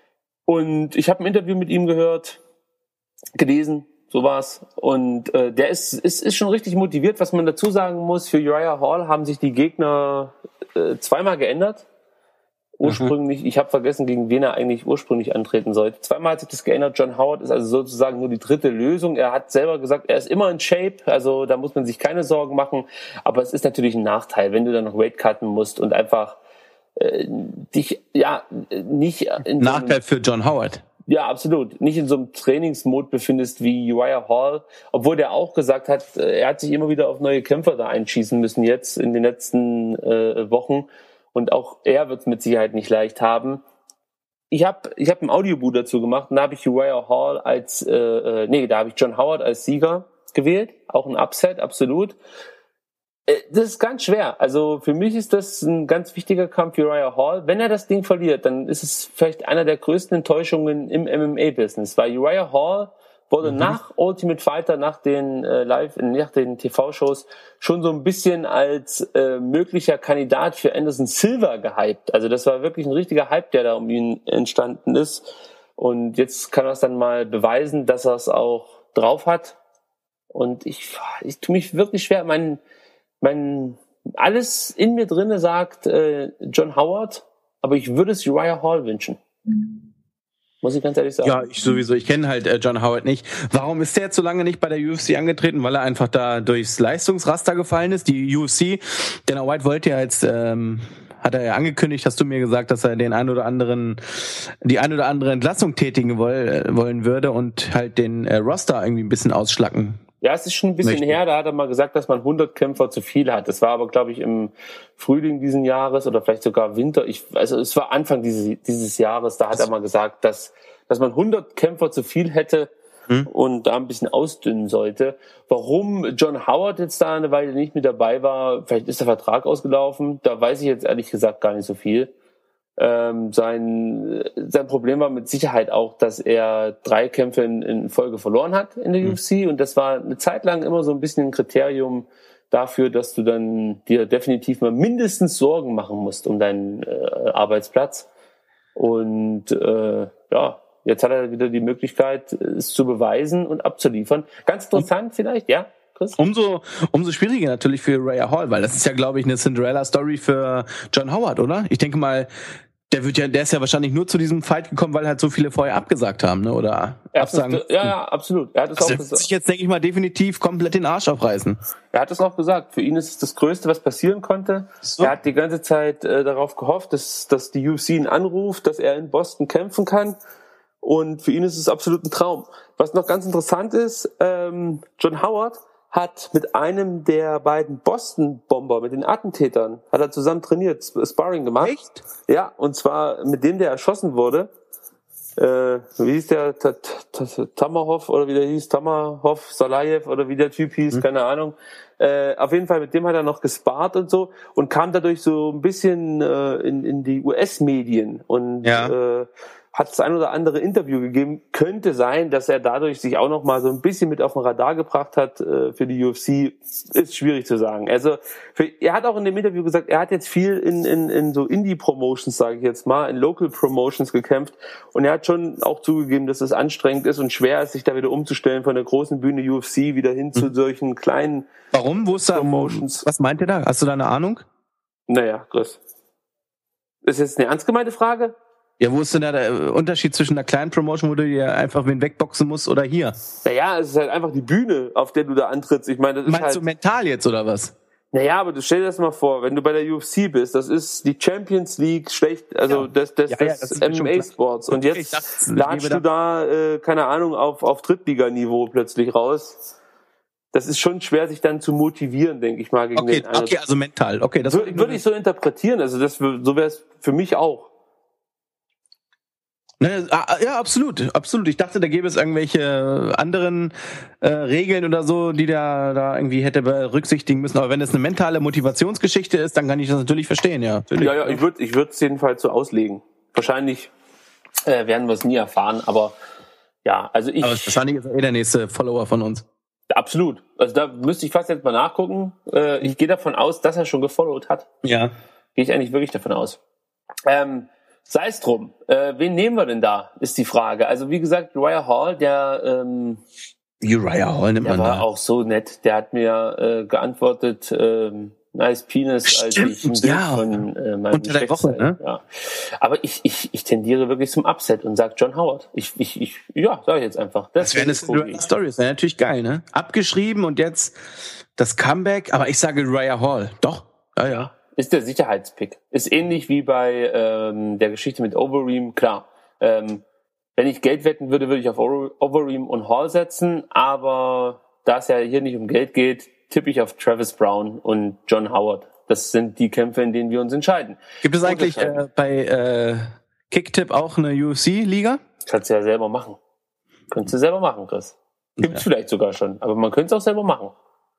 Und ich habe ein Interview mit ihm gehört, gelesen, so war's. Und äh, der ist, ist ist schon richtig motiviert. Was man dazu sagen muss, für Uriah Hall haben sich die Gegner äh, zweimal geändert. Ursprünglich, mhm. ich habe vergessen, gegen wen er eigentlich ursprünglich antreten sollte. Zweimal hat sich das geändert. John Howard ist also sozusagen nur die dritte Lösung. Er hat selber gesagt, er ist immer in Shape, also da muss man sich keine Sorgen machen. Aber es ist natürlich ein Nachteil, wenn du dann noch Weight cutten musst und einfach äh, dich ja nicht in Nachteil so für John Howard. Ja, absolut. Nicht in so einem Trainingsmod befindest wie Uriah Hall, obwohl der auch gesagt hat, er hat sich immer wieder auf neue Kämpfer da einschießen müssen jetzt in den letzten äh, Wochen und auch er wird es mit Sicherheit nicht leicht haben. Ich habe ich hab ein Audiobook dazu gemacht und da habe ich Uriah Hall als, äh, nee, da habe ich John Howard als Sieger gewählt, auch ein Upset, absolut. Das ist ganz schwer. Also für mich ist das ein ganz wichtiger Kampf für Uriah Hall. Wenn er das Ding verliert, dann ist es vielleicht einer der größten Enttäuschungen im M M A-Business, weil Uriah Hall wurde mhm. nach Ultimate Fighter, nach den äh, Live, nach den T V-Shows schon so ein bisschen als äh, möglicher Kandidat für Anderson Silva gehypt. Also das war wirklich ein richtiger Hype, der da um ihn entstanden ist. Und jetzt kann er es dann mal beweisen, dass er es auch drauf hat. Und ich, ich tue mich wirklich schwer. Mein Mein, alles in mir drinne sagt äh, John Howard, aber ich würde es Uriah Hall wünschen. Muss ich ganz ehrlich sagen. Ja, ich sowieso. Ich kenne halt äh, John Howard nicht. Warum ist der jetzt so lange nicht bei der U F C angetreten? Weil er einfach da durchs Leistungsraster gefallen ist. Die U F C, Dana White wollte ja jetzt, ähm, hat er ja angekündigt, hast du mir gesagt, dass er den ein oder anderen, die ein oder andere Entlassung tätigen woll, wollen würde und halt den äh, Roster irgendwie ein bisschen ausschlacken. Ja, es ist schon ein bisschen Möchten. her, da hat er mal gesagt, dass man hundert Kämpfer zu viel hat. Das war aber, glaube ich, im Frühling diesen Jahres oder vielleicht sogar Winter. Ich, also es war Anfang dieses, dieses Jahres, da hat er mal gesagt, dass, dass man hundert Kämpfer zu viel hätte hm. und da ein bisschen ausdünnen sollte. Warum John Howard jetzt da eine Weile nicht mit dabei war, vielleicht ist der Vertrag ausgelaufen, da weiß ich jetzt ehrlich gesagt gar nicht so viel. Ähm, sein, sein Problem war mit Sicherheit auch, dass er drei Kämpfe in, in Folge verloren hat in der mhm. U F C und das war eine Zeit lang immer so ein bisschen ein Kriterium dafür, dass du dann dir definitiv mal mindestens Sorgen machen musst um deinen äh, Arbeitsplatz und äh, ja, jetzt hat er wieder die Möglichkeit, es zu beweisen und abzuliefern. Ganz interessant vielleicht, ja? Chris? Umso, umso schwieriger natürlich für Uriah Hall, weil das ist ja, glaube ich, eine Cinderella-Story für John Howard, oder? Ich denke mal, der wird ja, der ist ja wahrscheinlich nur zu diesem Fight gekommen, weil halt so viele vorher abgesagt haben, ne? Oder er absagen. Das, ja, ja, absolut. Er hat es also auch gesagt. Sich jetzt, denke ich mal, definitiv komplett den Arsch aufreißen. Er hat es auch gesagt. Für ihn ist es das Größte, was passieren konnte. So. Er hat die ganze Zeit äh, darauf gehofft, dass, dass die U F C ihn anruft, dass er in Boston kämpfen kann. Und für ihn ist es absolut ein Traum. Was noch ganz interessant ist, ähm, John Howard hat mit einem der beiden Boston-Bomber, mit den Attentätern, hat er zusammen trainiert, Sparring gemacht. Echt? Ja, und zwar mit dem, der erschossen wurde. äh, wie hieß der, Tamahov oder wie der hieß, Tamahov, Salayev oder wie der Typ hieß, mhm. keine Ahnung. Äh, auf jeden Fall, mit dem hat er noch gespart und so und kam dadurch so ein bisschen äh, in, in die U S-Medien und ja. äh, hat das ein oder andere Interview gegeben. Könnte sein, dass er dadurch sich auch noch mal so ein bisschen mit auf den Radar gebracht hat äh, für die U F C. Ist schwierig zu sagen. Also für, er hat auch in dem Interview gesagt, er hat jetzt viel in, in, in so Indie-Promotions, sage ich jetzt mal, in Local Promotions gekämpft. Und er hat schon auch zugegeben, dass es anstrengend ist und schwer ist, sich da wieder umzustellen von der großen Bühne U F C wieder hin zu solchen kleinen Warum? Wo ist da, Promotions. Was meint ihr da? Hast du da eine Ahnung? Naja, Chris. Ist jetzt eine ernst gemeinte Frage? Ja, wo ist denn da der Unterschied zwischen einer kleinen Promotion, wo du dir einfach wen wegboxen musst, oder hier? Naja, es ist halt einfach die Bühne, auf der du da antrittst. Ich meine, das ist Meinst halt, du mental jetzt, oder was? Naja, aber du stell dir das mal vor, wenn du bei der U F C bist, das ist die Champions League schlecht, also ja. das, das, ja, ja, das, das M M A-Sports. Und jetzt dachte, latschst du da, äh, keine Ahnung, auf, auf Drittliganiveau plötzlich raus. Das ist schon schwer, sich dann zu motivieren, denke ich mal. Gegen okay, den, okay, also mental. Okay, das würde würd ich so interpretieren. Also das, so wäre es für mich auch. Ne, ja, absolut, absolut. Ich dachte, da gäbe es irgendwelche anderen äh, Regeln oder so, die da da irgendwie hätte berücksichtigen müssen. Aber wenn es eine mentale Motivationsgeschichte ist, dann kann ich das natürlich verstehen, ja. Natürlich. Ja, ja, ich würde ich würde es jedenfalls so auslegen. Wahrscheinlich äh, werden wir es nie erfahren, aber ja, also ich... Aber wahrscheinlich ist er eh der nächste Follower von uns. Absolut. Also da müsste ich fast jetzt mal nachgucken. Äh, ich gehe davon aus, dass er schon gefollowt hat. Ja. Gehe ich eigentlich wirklich davon aus. Ähm, Sei es drum. Äh, wen nehmen wir denn da, ist die Frage. Also wie gesagt, Uriah Hall, der ähm, Uriah Hall nimmt der man war da. auch so nett. Der hat mir äh, geantwortet, ähm, nice penis, als ich ein Bild ja. von äh, meinem Unter der Woche, ne? Ja. Aber ich, ich, ich tendiere wirklich zum Upset und sag John Howard. Ich, ich, ich ja, sag ich jetzt einfach. Das, das wäre eine Story, das wäre natürlich geil, ne? Abgeschrieben und jetzt das Comeback, aber ich sage Uriah Hall. Doch, ja, ja. Ist der Sicherheitspick. Ist ähnlich wie bei ähm, der Geschichte mit Overeem. Klar, ähm, wenn ich Geld wetten würde, würde ich auf Overeem und Hall setzen. Aber da es ja hier nicht um Geld geht, tippe ich auf Travis Brown und John Howard. Das sind die Kämpfe, in denen wir uns entscheiden. Gibt es eigentlich äh, bei äh, Kicktip auch eine U F C-Liga? Kannst du ja selber machen. Könntest du selber machen, Chris. Gibt's ja. Vielleicht sogar schon. Aber man könnte es auch selber machen.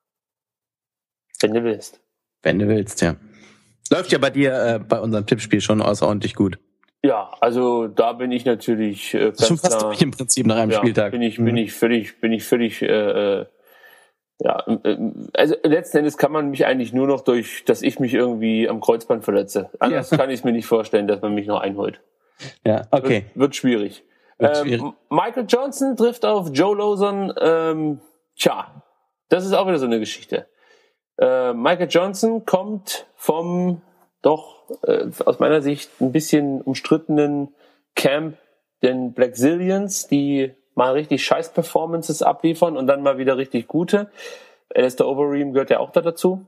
Wenn du willst. Wenn du willst, ja. Läuft ja bei dir äh, bei unserem Tippspiel schon außerordentlich gut. Ja, also da bin ich natürlich äh, ganz schon fast klar, durch im Prinzip nach einem ja, Spieltag. Bin ich, mhm. bin ich völlig, bin ich völlig, äh, ja, äh, also letzten Endes kann man mich eigentlich nur noch durch, dass ich mich irgendwie am Kreuzband verletze. Anders ja. kann ich mir nicht vorstellen, dass man mich noch einholt. Ja, okay. Wird, wird schwierig. Wird ähm, schwierig. Michael Johnson trifft auf Joe Lawson. Ähm, tja, das ist auch wieder so eine Geschichte. Äh, Michael Johnson kommt vom doch äh, aus meiner Sicht ein bisschen umstrittenen Camp den Blackzilians, die mal richtig scheiß Performances abliefern und dann mal wieder richtig gute. Alistair Overeem gehört ja auch da dazu.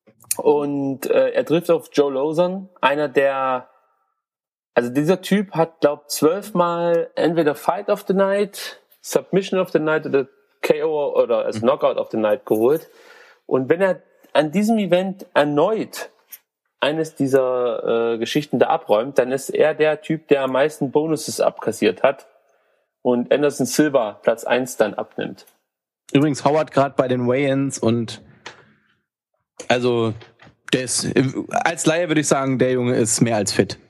Und äh, er trifft auf Joe Lawson, einer der, also dieser Typ hat, glaub, zwölfmal entweder Fight of the Night, Submission of the Night oder K O oder als Knockout of the Night geholt. Und wenn er an diesem Event erneut eines dieser äh, Geschichten da abräumt, dann ist er der Typ, der am meisten Bonuses abkassiert hat und Anderson Silva Platz eins dann abnimmt. Übrigens Howard gerade bei den Weigh-ins und also der ist, als Laie würde ich sagen, der Junge ist mehr als fit.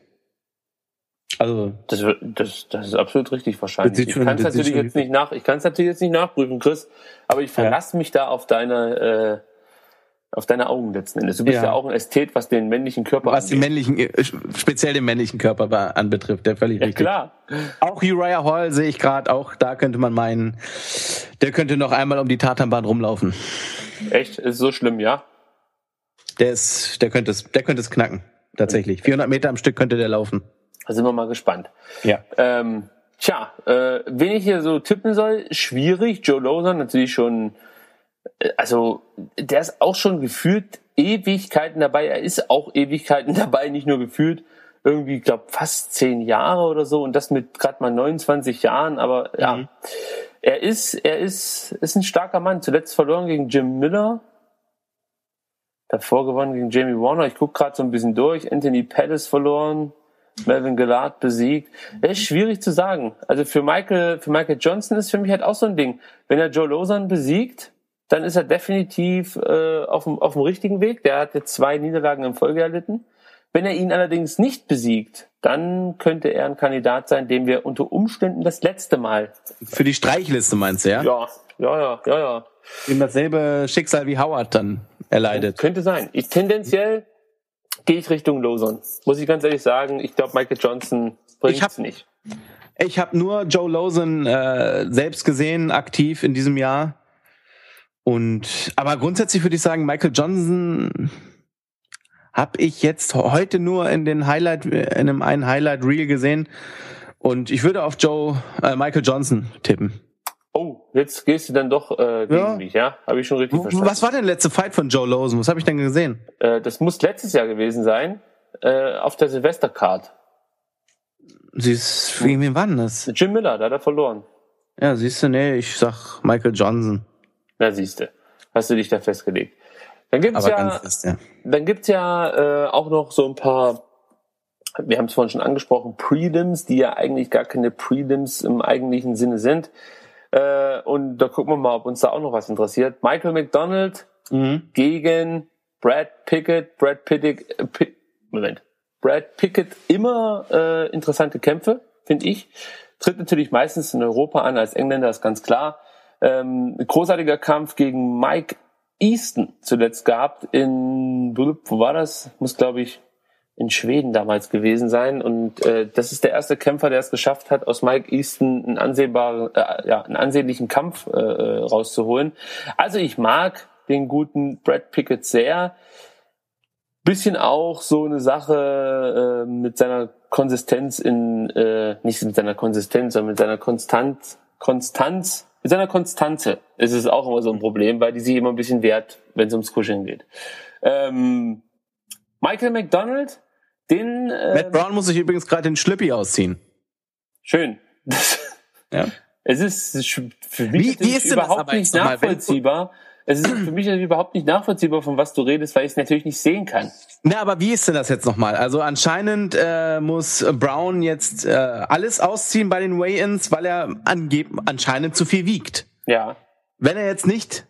Also das, das, das ist absolut richtig wahrscheinlich. Ich kann es natürlich jetzt nicht nach, ich kann es natürlich jetzt nicht nachprüfen, Chris, aber ich verlasse ja. mich da auf deine äh, auf deine Augen letzten Endes. Du bist ja. ja auch ein Ästhet, was den männlichen Körper was angeht. Was den männlichen, speziell den männlichen Körper anbetrifft, der völlig ja, richtig. Klar. Auch Uriah Hall sehe ich gerade, auch da könnte man meinen, der könnte noch einmal um die Tatanbahn rumlaufen. Echt? Ist so schlimm, ja? Der ist, der könnte es, der könnte es knacken, tatsächlich. vierhundert Meter am Stück könnte der laufen. Da sind wir mal gespannt. Ja. Ähm, tja, äh, wen ich hier so tippen soll, schwierig. Joe Lawson natürlich schon, also der ist auch schon gefühlt Ewigkeiten dabei. Er ist auch Ewigkeiten dabei, nicht nur gefühlt. Irgendwie, ich glaube, fast zehn Jahre oder so. Und das mit gerade mal neunundzwanzig Jahren. Aber ja, mhm. er ist, er ist, ist ein starker Mann. Zuletzt verloren gegen Jim Miller. Davor gewonnen gegen Jamie Warner. Ich gucke gerade so ein bisschen durch. Anthony Pettis verloren. Melvin Guillard besiegt. Das ist schwierig zu sagen. Also für Michael, für Michael Johnson ist für mich halt auch so ein Ding. Wenn er Joe Lauzon besiegt, dann ist er definitiv äh, auf dem auf dem richtigen Weg. Der hat jetzt zwei Niederlagen in Folge erlitten. Wenn er ihn allerdings nicht besiegt, dann könnte er ein Kandidat sein, den wir unter Umständen das letzte Mal... Für die Streichliste meinst du, ja? Ja, ja, ja, ja, ja. Dem dasselbe Schicksal wie Howard dann erleidet. Ja, könnte sein. Ich, tendenziell gehe ich Richtung Lauzon. Muss ich ganz ehrlich sagen, ich glaube, Michael Johnson bringt es nicht. Ich habe nur Joe Lauzon äh, selbst gesehen, aktiv in diesem Jahr. Und aber grundsätzlich würde ich sagen, Michael Johnson... habe ich jetzt heute nur in den Highlight, in einem einen Highlight-Reel gesehen. Und ich würde auf Joe, äh, Michael Johnson tippen. Oh, jetzt gehst du dann doch äh, gegen ja. mich, ja? Habe ich schon richtig verstanden. Was war denn der letzte Fight von Joe Lauzon? Was habe ich denn gesehen? Äh, das muss letztes Jahr gewesen sein, äh, auf der Silvestercard. Siehst, wie, wie war denn das? Jim Miller, da hat er verloren. Ja, siehst du, nee, ich sag Michael Johnson. Na, siehst du. Hast du dich da festgelegt. Dann gibt's Aber ja, fest, ja, dann gibt's ja äh, auch noch so ein paar, wir haben es vorhin schon angesprochen, Prelims, die ja eigentlich gar keine Prelims im eigentlichen Sinne sind. Äh, und da gucken wir mal, ob uns da auch noch was interessiert. Michael McDonald mhm. gegen Brad Pickett. Brad Pickett, äh, P- Moment. Brad Pickett, immer äh, interessante Kämpfe, finde ich. Tritt natürlich meistens in Europa an als Engländer, ist ganz klar. Ähm, ein großartiger Kampf gegen Mike Easton zuletzt gehabt in, wo war das? Muss, glaube ich, in Schweden damals gewesen sein. Und äh, das ist der erste Kämpfer, der es geschafft hat, aus Mike Easton einen ansehbaren, äh, ja, einen ansehnlichen Kampf äh, rauszuholen. Also ich mag den guten Brad Pickett sehr. Bisschen auch so eine Sache äh, mit seiner Konsistenz in, äh, nicht mit seiner Konsistenz, sondern mit seiner Konstant, Konstanz, mit seiner Konstanze ist es auch immer so ein Problem, weil die sich immer ein bisschen wehrt, wenn es ums Kuscheln geht. Ähm, Michael McDonald, den... Äh, Matt Brown muss sich übrigens gerade den Schlüppi ausziehen. Schön. Ja. Es ist für mich wie, wie ist überhaupt nicht nachvollziehbar. Es ist für mich überhaupt nicht nachvollziehbar, von was du redest, weil ich es natürlich nicht sehen kann. Na, aber wie ist denn das jetzt nochmal? Also anscheinend äh, muss Brown jetzt äh, alles ausziehen bei den Weigh-ins, weil er angeb- anscheinend zu viel wiegt. Ja. Wenn er jetzt nicht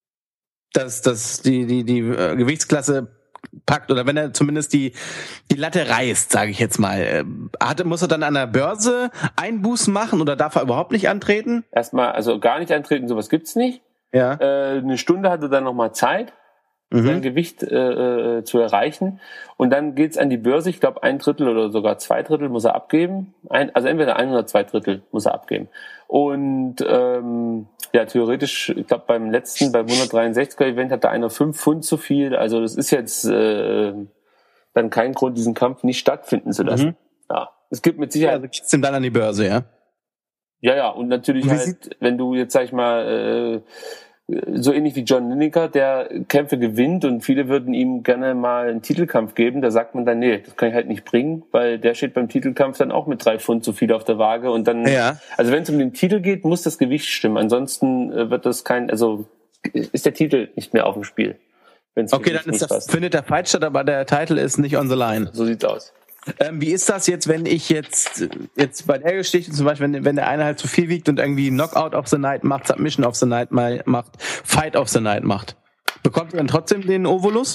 das, das, die, die, die äh, Gewichtsklasse packt oder wenn er zumindest die, die Latte reißt, sage ich jetzt mal, äh, hat, muss er dann an der Börse Einbußen machen oder darf er überhaupt nicht antreten? Erstmal, also gar nicht antreten, sowas gibt's nicht. Ja. Äh, eine Stunde hatte dann nochmal Zeit, mhm. sein Gewicht äh, äh, zu erreichen. Und dann geht's an die Börse. Ich glaube, ein Drittel oder sogar zwei Drittel muss er abgeben. Ein, also entweder ein oder zwei Drittel muss er abgeben. Und ähm, ja, theoretisch, ich glaube, beim letzten, beim hundertdreiundsechziger-Event hatte einer fünf Pfund zu viel. Also das ist jetzt äh, dann kein Grund, diesen Kampf nicht stattfinden zu lassen. Mhm. Ja, es gibt mit Sicherheit... Ja, also geht's ihm dann an die Börse, ja? Ja, ja, und natürlich und halt, wenn du jetzt, sag ich mal, äh, so ähnlich wie John Lineker, der Kämpfe gewinnt und viele würden ihm gerne mal einen Titelkampf geben, da sagt man dann, nee, das kann ich halt nicht bringen, weil der steht beim Titelkampf dann auch mit drei Pfund zu viel auf der Waage und dann, ja. Also wenn es um den Titel geht, muss das Gewicht stimmen, ansonsten äh, wird das kein, also ist der Titel nicht mehr auf dem Spiel. Wenn's okay, dann ist das, findet der Fight statt, aber der Titel ist nicht on the line. So sieht's aus. Ähm, wie ist das jetzt, wenn ich jetzt jetzt bei der Geschichte zum Beispiel, wenn, wenn der eine halt zu viel wiegt und irgendwie Knockout of the Night macht, Submission of the Night macht, Fight of the Night macht, bekommt er dann trotzdem den Ovolus?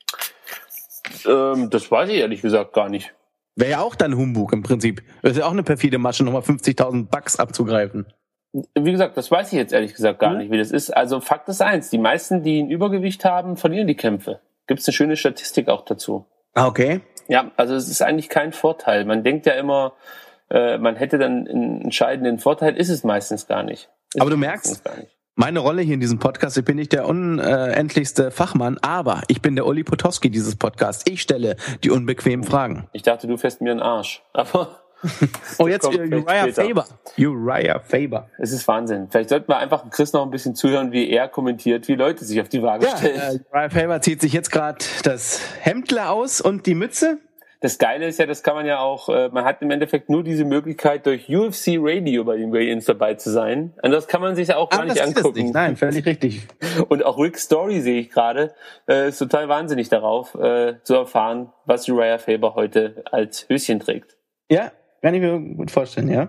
Ähm, das weiß ich ehrlich gesagt gar nicht. Wäre ja auch dann Humbug im Prinzip. Das ist ja auch eine perfide Masche, nochmal fünfzigtausend Bucks abzugreifen. Wie gesagt, das weiß ich jetzt ehrlich gesagt gar mhm. nicht, wie das ist. Also Fakt ist eins, die meisten, die ein Übergewicht haben, verlieren die Kämpfe. Gibt's eine schöne Statistik auch dazu. Ah, okay. Ja, also es ist eigentlich kein Vorteil. Man denkt ja immer, äh, man hätte dann einen entscheidenden Vorteil, ist es meistens gar nicht. Ist aber du merkst, meine Rolle hier in diesem Podcast, ich bin nicht der unendlichste Fachmann, aber ich bin der Uli Potowski dieses Podcasts. Ich stelle die unbequemen Fragen. Ich dachte, du fährst mir einen Arsch, aber... oh, jetzt Uriah Faber. Uriah Faber. Es ist Wahnsinn. Vielleicht sollten wir einfach Chris noch ein bisschen zuhören, wie er kommentiert, wie Leute sich auf die Waage ja, stellen. Äh, Uriah Faber zieht sich jetzt gerade das Hemdle aus und die Mütze. Das Geile ist ja, das kann man ja auch, äh, man hat im Endeffekt nur diese Möglichkeit, durch U F C Radio bei den Weigh-ins dabei zu sein. Und das kann man sich ja auch gar ah, nicht angucken. Nicht. Nein, völlig richtig. Und auch Rick Story sehe ich gerade, äh, ist total wahnsinnig darauf, äh, zu erfahren, was Uriah Faber heute als Höschen trägt. Ja, kann ich mir gut vorstellen, ja.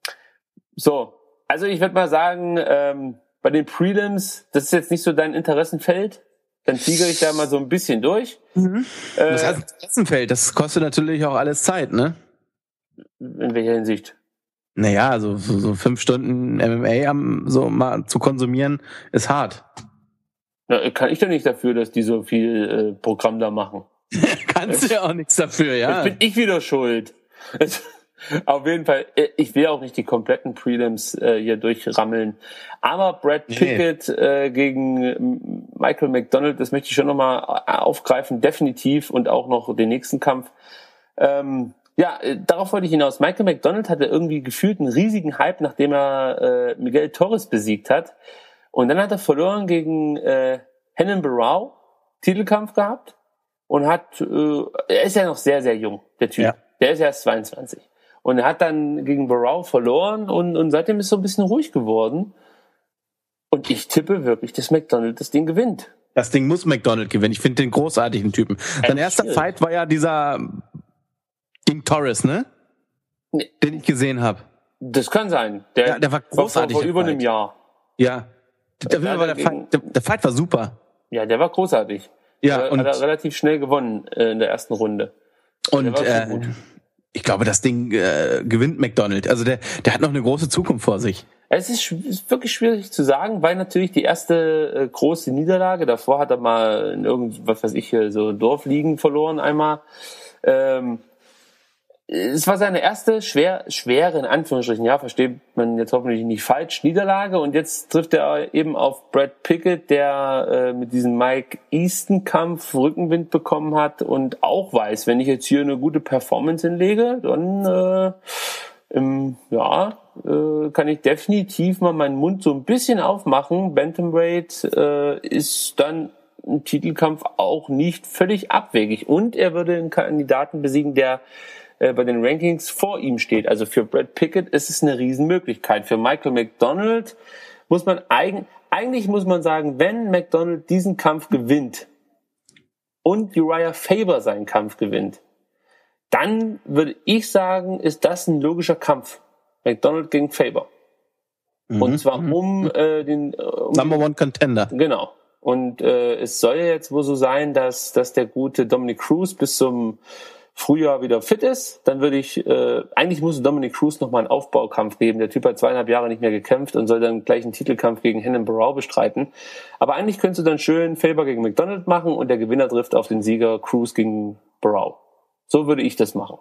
So, also ich würde mal sagen, ähm, bei den Prelims, das ist jetzt nicht so dein Interessenfeld, dann tigere ich da mal so ein bisschen durch. Mhm. Äh, Das heißt, Interessenfeld, das kostet natürlich auch alles Zeit, ne? In welcher Hinsicht? Naja, also so, so fünf Stunden M M A am, so mal zu konsumieren, ist hart. Na, kann ich doch nicht dafür, dass die so viel äh, Programm da machen. Kannst du ja auch nichts dafür, ja. Jetzt bin ich wieder schuld. Auf jeden Fall, ich will auch nicht die kompletten Prelims äh, hier durchrammeln. Aber Brad Pickett nee. äh, gegen Michael McDonald, das möchte ich schon nochmal aufgreifen, definitiv. Und auch noch den nächsten Kampf. Ähm, ja, äh, darauf wollte ich hinaus. Michael McDonald hatte irgendwie gefühlt einen riesigen Hype, nachdem er äh, Miguel Torres besiegt hat. Und dann hat er verloren gegen äh, Renan Barão, Titelkampf gehabt. Und hat, äh, er ist ja noch sehr, sehr jung, der Typ. Ja. Der ist erst zweiundzwanzig. Und er hat dann gegen Barão verloren und, und seitdem ist so ein bisschen ruhig geworden. Und ich tippe wirklich, dass McDonald das Ding gewinnt. Das Ding muss McDonald gewinnen. Ich finde den großartigen Typen. Sein Echt erster schwierig. Fight war ja dieser gegen Torres, ne? Nee. Den ich gesehen habe. Das kann sein. Der, ja, der war großartig. Vor, vor über einem Jahr. Ja. Der, der, war der, Fight, der, der Fight war super. Ja, der war großartig. Ja, der und hat er relativ schnell gewonnen äh, in der ersten Runde. Und äh, ich glaube, das Ding äh, gewinnt McDonald. Also der, der hat noch eine große Zukunft vor sich. Es ist, ist wirklich schwierig zu sagen, weil natürlich die erste äh, große Niederlage, davor hat er mal in irgendwas, weiß ich, so Dorfligen verloren einmal. Ähm, es war seine erste schwer, schwere, in Anführungsstrichen, ja, versteht man jetzt hoffentlich nicht falsch, Niederlage. Und jetzt trifft er eben auf Brad Pickett, der äh, mit diesem Mike Easton-Kampf Rückenwind bekommen hat und auch weiß, wenn ich jetzt hier eine gute Performance hinlege, dann äh, im, ja, äh, kann ich definitiv mal meinen Mund so ein bisschen aufmachen. Bantamweight äh, ist dann ein Titelkampf auch nicht völlig abwegig. Und er würde einen Kandidaten besiegen, der bei den Rankings vor ihm steht. Also für Brad Pickett ist es eine Riesenmöglichkeit. Für Michael McDonald muss man eigen, eigentlich muss man sagen, wenn McDonald diesen Kampf gewinnt und Uriah Faber seinen Kampf gewinnt, dann würde ich sagen, ist das ein logischer Kampf. McDonald gegen Faber. Mhm. Und zwar um äh, den um Number One Contender. Genau. Und äh, es soll ja jetzt wohl so sein, dass dass der gute Dominic Cruz bis zum Frühjahr wieder fit ist, dann würde ich, äh, eigentlich muss Dominic Cruz nochmal einen Aufbaukampf geben. Der Typ hat zweieinhalb Jahre nicht mehr gekämpft und soll dann gleich einen Titelkampf gegen Renan Barão bestreiten. Aber eigentlich könntest du dann schön Faber gegen McDonald machen und der Gewinner trifft auf den Sieger Cruz gegen Barão. So würde ich das machen.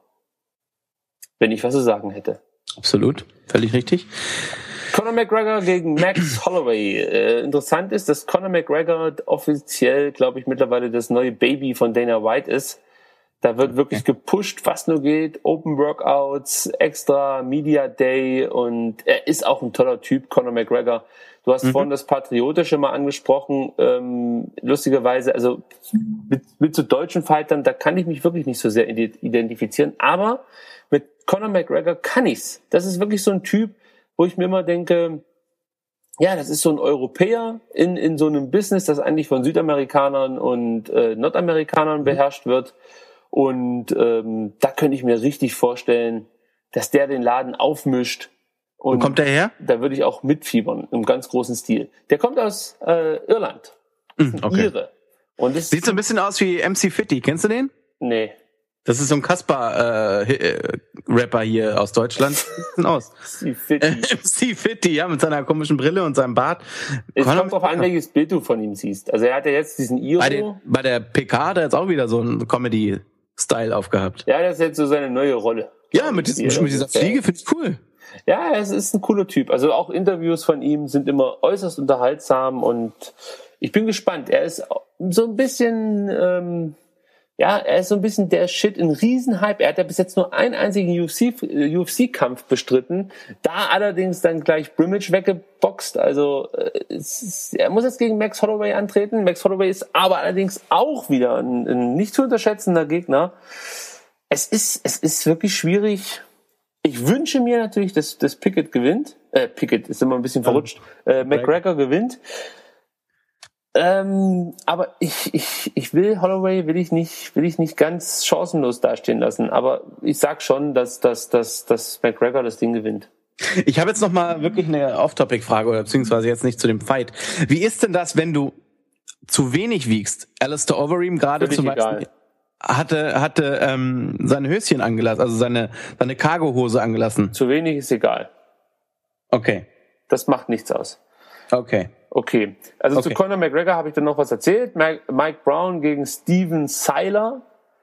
Wenn ich was zu sagen hätte. Absolut, völlig richtig. Conor McGregor gegen Max Holloway. Äh, interessant ist, dass Conor McGregor offiziell, glaube ich, mittlerweile das neue Baby von Dana White ist. Da wird wirklich gepusht, was nur geht. Open Workouts, extra Media Day und er ist auch ein toller Typ, Conor McGregor. Du hast mhm. vorhin das Patriotische mal angesprochen. Ähm, lustigerweise, also mit, mit so deutschen Fightern, da kann ich mich wirklich nicht so sehr identifizieren. Aber mit Conor McGregor kann ich's. Das ist wirklich so ein Typ, wo ich mir immer denke, ja, das ist so ein Europäer in, in so einem Business, das eigentlich von Südamerikanern und äh, Nordamerikanern beherrscht wird. Und ähm, da könnte ich mir richtig vorstellen, dass der den Laden aufmischt. Und wo kommt der her? Da würde ich auch mitfiebern, im ganz großen Stil. Der kommt aus äh, Irland. Das ist ein okay. Ire. Und das sieht so ein bisschen aus wie M C Fitty. Kennst du den? Nee. Das ist so ein Kasper-Rapper äh, hier aus Deutschland. Sieht aus. M C Fitty. M C Fitty, ja, mit seiner komischen Brille und seinem Bart. Es kommt drauf an, welches Bild du von ihm siehst. Also er hat ja jetzt diesen Iro. Bei, den, bei der P K hat er jetzt auch wieder so einen Comedy-Style aufgehabt. Ja, das ist jetzt so seine neue Rolle. Ja, mit, diesem, mit dieser Fliege finde ich cool. Ja, es ist ein cooler Typ. Also auch Interviews von ihm sind immer äußerst unterhaltsam und ich bin gespannt. Er ist so ein bisschen... Ähm, Ja, er ist so ein bisschen der Shit, ein Riesenhype. Er hat ja bis jetzt nur einen einzigen U F C, U F C-Kampf bestritten. Da allerdings dann gleich Brimage weggeboxt. Also es ist, er muss jetzt gegen Max Holloway antreten. Max Holloway ist aber allerdings auch wieder ein, ein nicht zu unterschätzender Gegner. Es ist, es ist wirklich schwierig. Ich wünsche mir natürlich, dass, dass Pickett gewinnt. Äh, Pickett ist immer ein bisschen verrutscht. Äh, McGregor gewinnt. Ähm, aber ich, ich, ich will Holloway will ich nicht, will ich nicht ganz chancenlos dastehen lassen. Aber ich sag schon, dass, dass, dass, dass McGregor das Ding gewinnt. Ich habe jetzt noch mal wirklich eine Off-Topic-Frage oder beziehungsweise jetzt nicht zu dem Fight. Wie ist denn das, wenn du zu wenig wiegst? Alistair Overeem gerade zum Beispiel egal. hatte hatte ähm, sein Höschen angelassen, also seine seine Cargohose angelassen. Zu wenig ist egal. Okay. Das macht nichts aus. Okay. Okay. Also okay. zu Conor McGregor habe ich dann noch was erzählt. Mike Brown gegen Steven Seiler.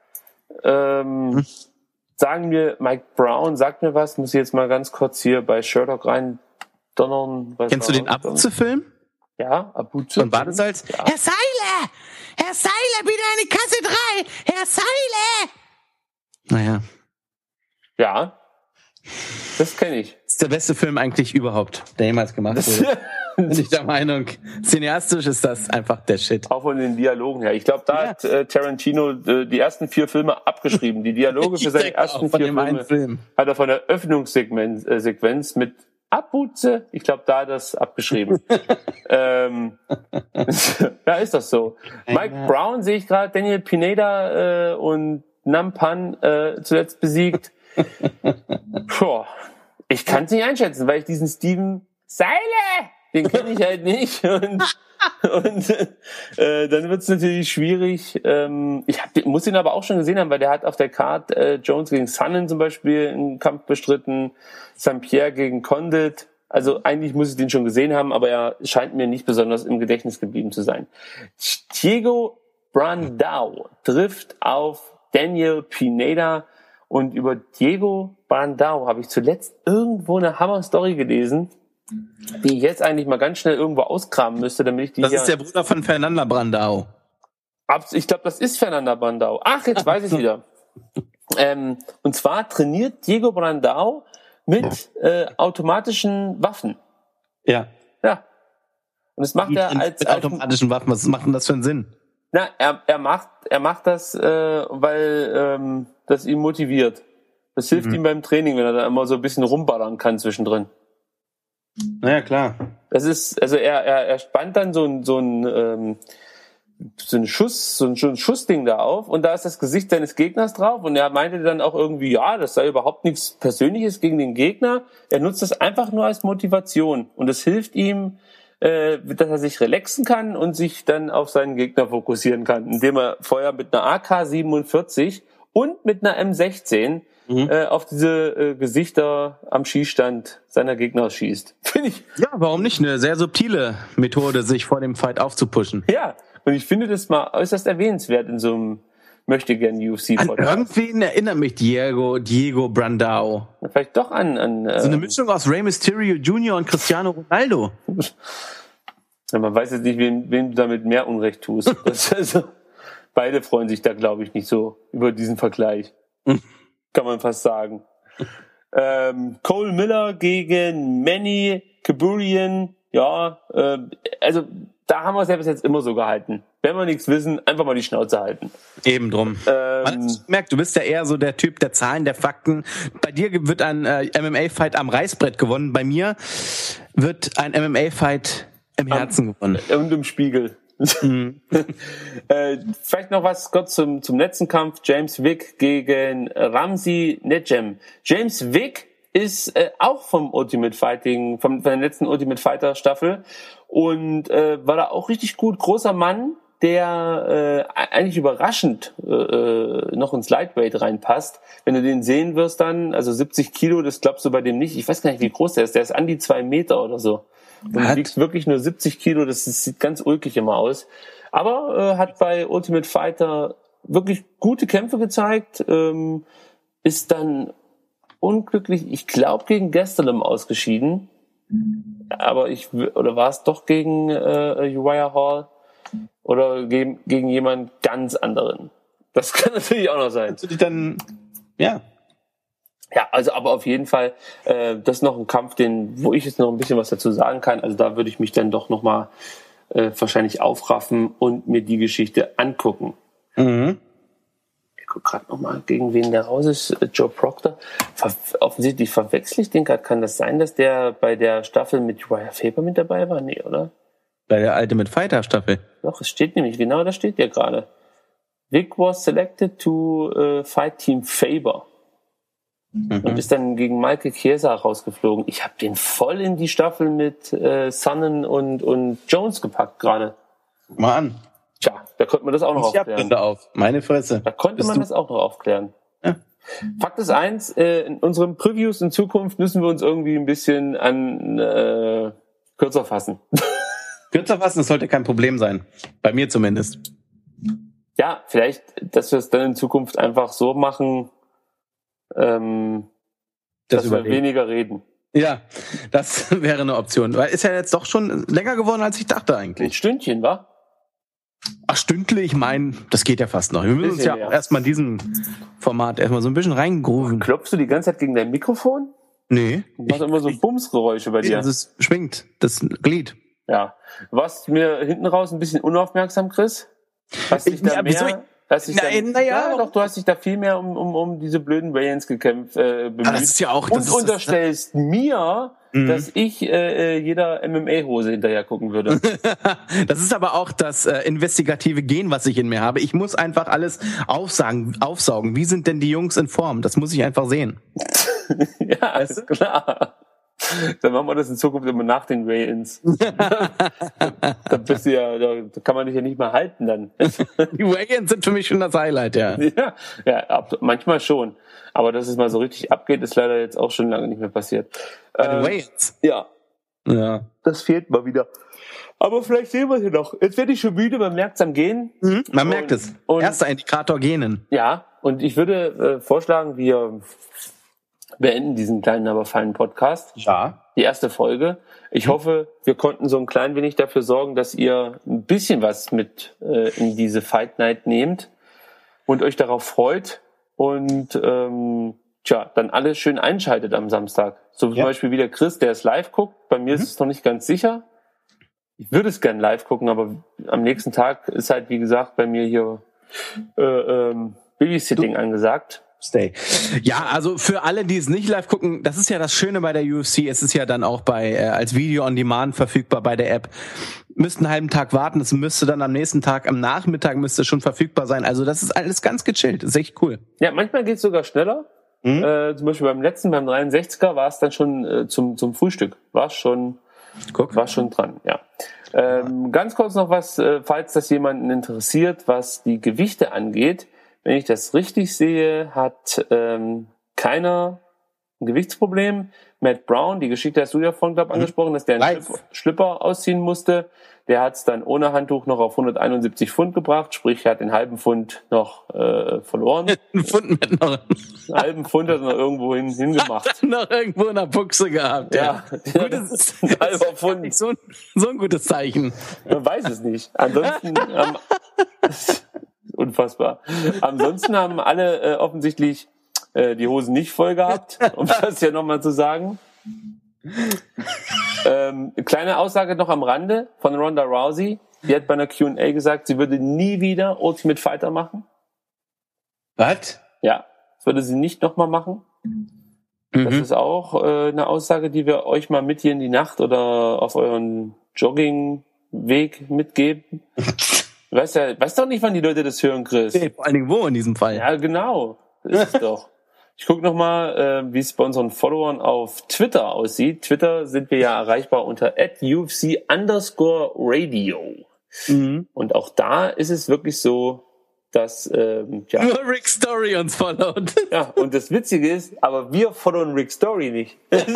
Ähm, hm. Sagen wir, Mike Brown, sagt mir was, muss ich jetzt mal ganz kurz hier bei Sherlock rein donnern. Kennst du den Abuze-Film? Ja, Abuze. Und Badesalz? Ja. Herr Seiler! Herr Seiler, bitte eine Kasse drei! Herr Seiler! Naja. Ja, das kenne ich. Das ist der beste Film eigentlich überhaupt, der jemals gemacht wurde. Bin ich der Meinung. Cineastisch ist das einfach der Shit. Auch von den Dialogen her. Ich glaube, da ja. hat äh, Tarantino äh, die ersten vier Filme abgeschrieben. Die Dialoge für seine ersten vier Filme Film. hat er von der Öffnungssequenz äh, Sequenz mit Abuze, ich glaube, da hat er das abgeschrieben. ähm, ja, ist das so. Mike ja. Brown sehe ich gerade, Daniel Pineda äh, und Nampan äh, zuletzt besiegt. Puh, ich kann es nicht einschätzen, weil ich diesen Steven Seile, den kenne ich halt nicht. Und, und äh, dann wird es natürlich schwierig. Ähm, ich hab, muss ihn aber auch schon gesehen haben, weil der hat auf der Card äh, Jones gegen Sonnen zum Beispiel einen Kampf bestritten, Saint Pierre gegen Condit. Also eigentlich muss ich den schon gesehen haben, aber er scheint mir nicht besonders im Gedächtnis geblieben zu sein. Diego Brandao trifft auf Daniel Pineda. Und über Diego Brandao habe ich zuletzt irgendwo eine Hammer-Story gelesen, die ich jetzt eigentlich mal ganz schnell irgendwo auskramen müsste, damit ich die Das hier... ist der Bruder von Fernanda Brandao. Ich glaube, das ist Fernanda Brandao. Ach, jetzt weiß ich es wieder. ähm, und zwar trainiert Diego Brandao mit äh, automatischen Waffen. Ja. Ja. Und das macht er als... Mit automatischen Waffen, was macht denn das für einen Sinn? Na, er, er macht er macht das, äh, weil ähm, das ihn motiviert. Das hilft mhm. ihm beim Training, wenn er da immer so ein bisschen rumballern kann zwischendrin. Naja, klar. Das ist, also er, er, er spannt dann so ein, so ein, ähm, so ein Schuss, so ein, so ein Schussding da auf und da ist das Gesicht seines Gegners drauf und er meinte dann auch irgendwie, ja, das sei überhaupt nichts Persönliches gegen den Gegner. Er nutzt das einfach nur als Motivation und es hilft ihm, äh, dass er sich relaxen kann und sich dann auf seinen Gegner fokussieren kann, indem er vorher mit einer A K siebenundvierzig und mit einer M sechzehn Mhm. Äh, auf diese äh, Gesichter am Schießstand seiner Gegner schießt. Finde ich. Ja, warum nicht? Eine sehr subtile Methode, sich vor dem Fight aufzupushen. Ja, und ich finde das mal äußerst erwähnenswert in so einem Möchtegern-U F C-Podcast. An irgendwen erinnert mich Diego, Diego Brandao. Vielleicht doch an... an äh, so eine Mischung aus Rey Mysterio Junior und Cristiano Ronaldo. Ja, man weiß jetzt nicht, wem, wem du damit mehr Unrecht tust. Das, also, beide freuen sich da, glaube ich, nicht so über diesen Vergleich. Kann man fast sagen. ähm, Cole Miller gegen Manny Kaburian. Ja, äh, also da haben wir es ja bis jetzt immer so gehalten. Wenn wir nichts wissen, einfach mal die Schnauze halten. Eben drum. Ähm, Man merkt, du bist ja eher so der Typ der Zahlen, der Fakten. Bei dir wird ein äh, M M A-Fight am Reißbrett gewonnen. Bei mir wird ein M M A-Fight im Herzen am, gewonnen. Und im Spiegel. Mhm. äh, vielleicht noch was kurz zum, zum letzten Kampf. James Vick gegen Ramzi Nejem. James Vick ist äh, auch vom Ultimate Fighting, vom, von der letzten Ultimate Fighter Staffel und äh, war da auch richtig gut. Großer Mann, der äh, eigentlich überraschend äh, noch ins Lightweight reinpasst. Wenn du den sehen wirst dann, also siebzig Kilo, das glaubst du bei dem nicht. Ich weiß gar nicht, wie groß der ist. Der ist an die zwei Meter oder so. Und du wiegst wirklich nur siebzig Kilo, das sieht ganz ulkig immer aus. Aber äh, hat bei Ultimate Fighter wirklich gute Kämpfe gezeigt, ähm, ist dann unglücklich, ich glaube, gegen Gastelum ausgeschieden. Aber ich, oder war es doch gegen äh, Uriah Hall? Oder gegen, gegen jemand ganz anderen? Das kann natürlich auch noch sein. Natürlich dann, ja. Ja, also aber auf jeden Fall, äh, das ist noch ein Kampf, den, wo ich jetzt noch ein bisschen was dazu sagen kann. Also da würde ich mich dann doch nochmal äh, wahrscheinlich aufraffen und mir die Geschichte angucken. Mhm. Ich gucke gerade nochmal, gegen wen der raus ist. Joe Proctor. Ver- offensichtlich verwechsel ich den gerade. Kann das sein, dass der bei der Staffel mit Uriah Faber mit dabei war? Nee, oder? Bei der Ultimate Fighter Staffel. Doch, es steht nämlich, genau, da steht ja gerade. Vic was selected to uh, fight Team Faber. Mhm. Und ist dann gegen Michael Chiesa rausgeflogen. Ich habe den voll in die Staffel mit äh, Sonnen und, und Jones gepackt gerade. Guck mal an. Tja, da konnte man das auch noch ich aufklären. Auf. Meine Fresse. Da konnte Bist man du? das auch noch aufklären. Ja. Fakt ist eins, äh, in unseren Previews in Zukunft müssen wir uns irgendwie ein bisschen an äh, kürzer fassen. Kürzer fassen, das sollte kein Problem sein. Bei mir zumindest. Ja, vielleicht, dass wir es dann in Zukunft einfach so machen, ähm, das dass überlegen. wir weniger reden. Ja, das wäre eine Option. Weil ist ja jetzt doch schon länger geworden, als ich dachte eigentlich. Ein Stündchen, wa? Ach, Stündle, ich meine, das geht ja fast noch. Wir müssen uns ja auch erstmal in diesem Format erstmal so ein bisschen reingrooven. Klopfst du die ganze Zeit gegen dein Mikrofon? Nee. Du machst immer so Bumsgeräusche bei dir. Das schwingt, das Glied. Ja. Du warst mir hinten raus ein bisschen unaufmerksam, Chris. Hast dich da ja, mehr... Hast dich na, dann, na ja, ja, doch, du hast dich da viel mehr um, um, um diese blöden Wayans gekämpft, äh, bemüht. Das ist ja auch, und unterstellst das, ne? mir, mhm. dass ich äh, jeder M M A-Hose hinterher gucken würde. Das ist aber auch das äh, investigative Gen, was ich in mir habe. Ich muss einfach alles aufsagen, aufsaugen. Wie sind denn die Jungs in Form? Das muss ich einfach sehen. Ja, alles weißt du? Klar. Dann machen wir das in Zukunft immer nach den Weigh-Ins. da, da bist du ja, da, da kann man dich ja nicht mehr halten dann. Die Weigh-Ins sind für mich schon das Highlight, ja. Ja, ja ab, manchmal schon. Aber dass es mal so richtig abgeht, ist leider jetzt auch schon lange nicht mehr passiert. Bei den ähm, Weigh-Ins? Ja. Ja. Das fehlt mal wieder. Aber vielleicht sehen wir es ja noch. Jetzt werde ich schon müde, man merkt es am Gehen. Mhm, man und, merkt es. Und, Erster Indikator Genen. Ja, und ich würde äh, vorschlagen, wir beenden diesen kleinen, aber feinen Podcast. Ja. Die erste Folge. Ich hoffe, wir konnten so ein klein wenig dafür sorgen, dass ihr ein bisschen was mit äh, in diese Fight Night nehmt und euch darauf freut und ähm, tja, dann alles schön einschaltet am Samstag. So zum ja. Beispiel wie der Chris, der es live guckt. Bei mir mhm. ist es noch nicht ganz sicher. Ich würde es gern live gucken, aber am nächsten Tag ist halt, wie gesagt, bei mir hier äh, ähm, Babysitting du- angesagt. Stay. Ja, also für alle, die es nicht live gucken, das ist ja das Schöne bei der U F C, es ist ja dann auch bei äh, als Video on Demand verfügbar bei der App. Müsst einen halben Tag warten, es müsste dann am nächsten Tag, am Nachmittag müsste schon verfügbar sein. Also das ist alles ganz gechillt, das ist echt cool. Ja, manchmal geht's sogar schneller. Mhm. Äh, zum Beispiel beim letzten, beim dreiundsechziger war es dann schon äh, zum zum Frühstück. War schon, Guck. war schon dran, ja. Ähm, ganz kurz noch was, äh, falls das jemanden interessiert, was die Gewichte angeht. Wenn ich das richtig sehe, hat ähm, keiner ein Gewichtsproblem. Matt Brown, die Geschichte hast du ja vorhin, glaube ich, angesprochen, dass der einen Schlipper, Schlipper ausziehen musste. Der hat es dann ohne Handtuch noch auf hunderteinundsiebzig Pfund gebracht, sprich, er hat den halben Pfund noch äh, verloren. Einen Pfund mit noch. Einen halben Pfund hat er noch irgendwo hin, hingemacht. Hat noch irgendwo in der Buchse gehabt. Ja, ja. Gutes, ein halber Pfund. So ein, so ein gutes Zeichen. Man weiß es nicht. Ansonsten... Ähm, unfassbar. Ansonsten haben alle äh, offensichtlich äh, die Hosen nicht voll gehabt, um das ja nochmal zu sagen. Ähm, kleine Aussage noch am Rande von Ronda Rousey. Die hat bei einer Q und A gesagt, sie würde nie wieder Ultimate Fighter machen. Was? Ja, das würde sie nicht nochmal machen. Mhm. Das ist auch äh, eine Aussage, die wir euch mal mit hier in die Nacht oder auf euren Joggingweg mitgeben. Weißt ja, weißt doch nicht, wann die Leute das hören, Chris. Nee, vor allen Dingen wo in diesem Fall. Ja, genau. Das ist es doch. Ich gucke nochmal, äh, wie es bei unseren Followern auf Twitter aussieht. Twitter sind wir ja erreichbar unter at U F C underscore radio. Mhm. Und auch da ist es wirklich so, dass ähm, ja, nur Rick Story uns followt. Ja, und das Witzige ist, aber wir followen Rick Story nicht. Das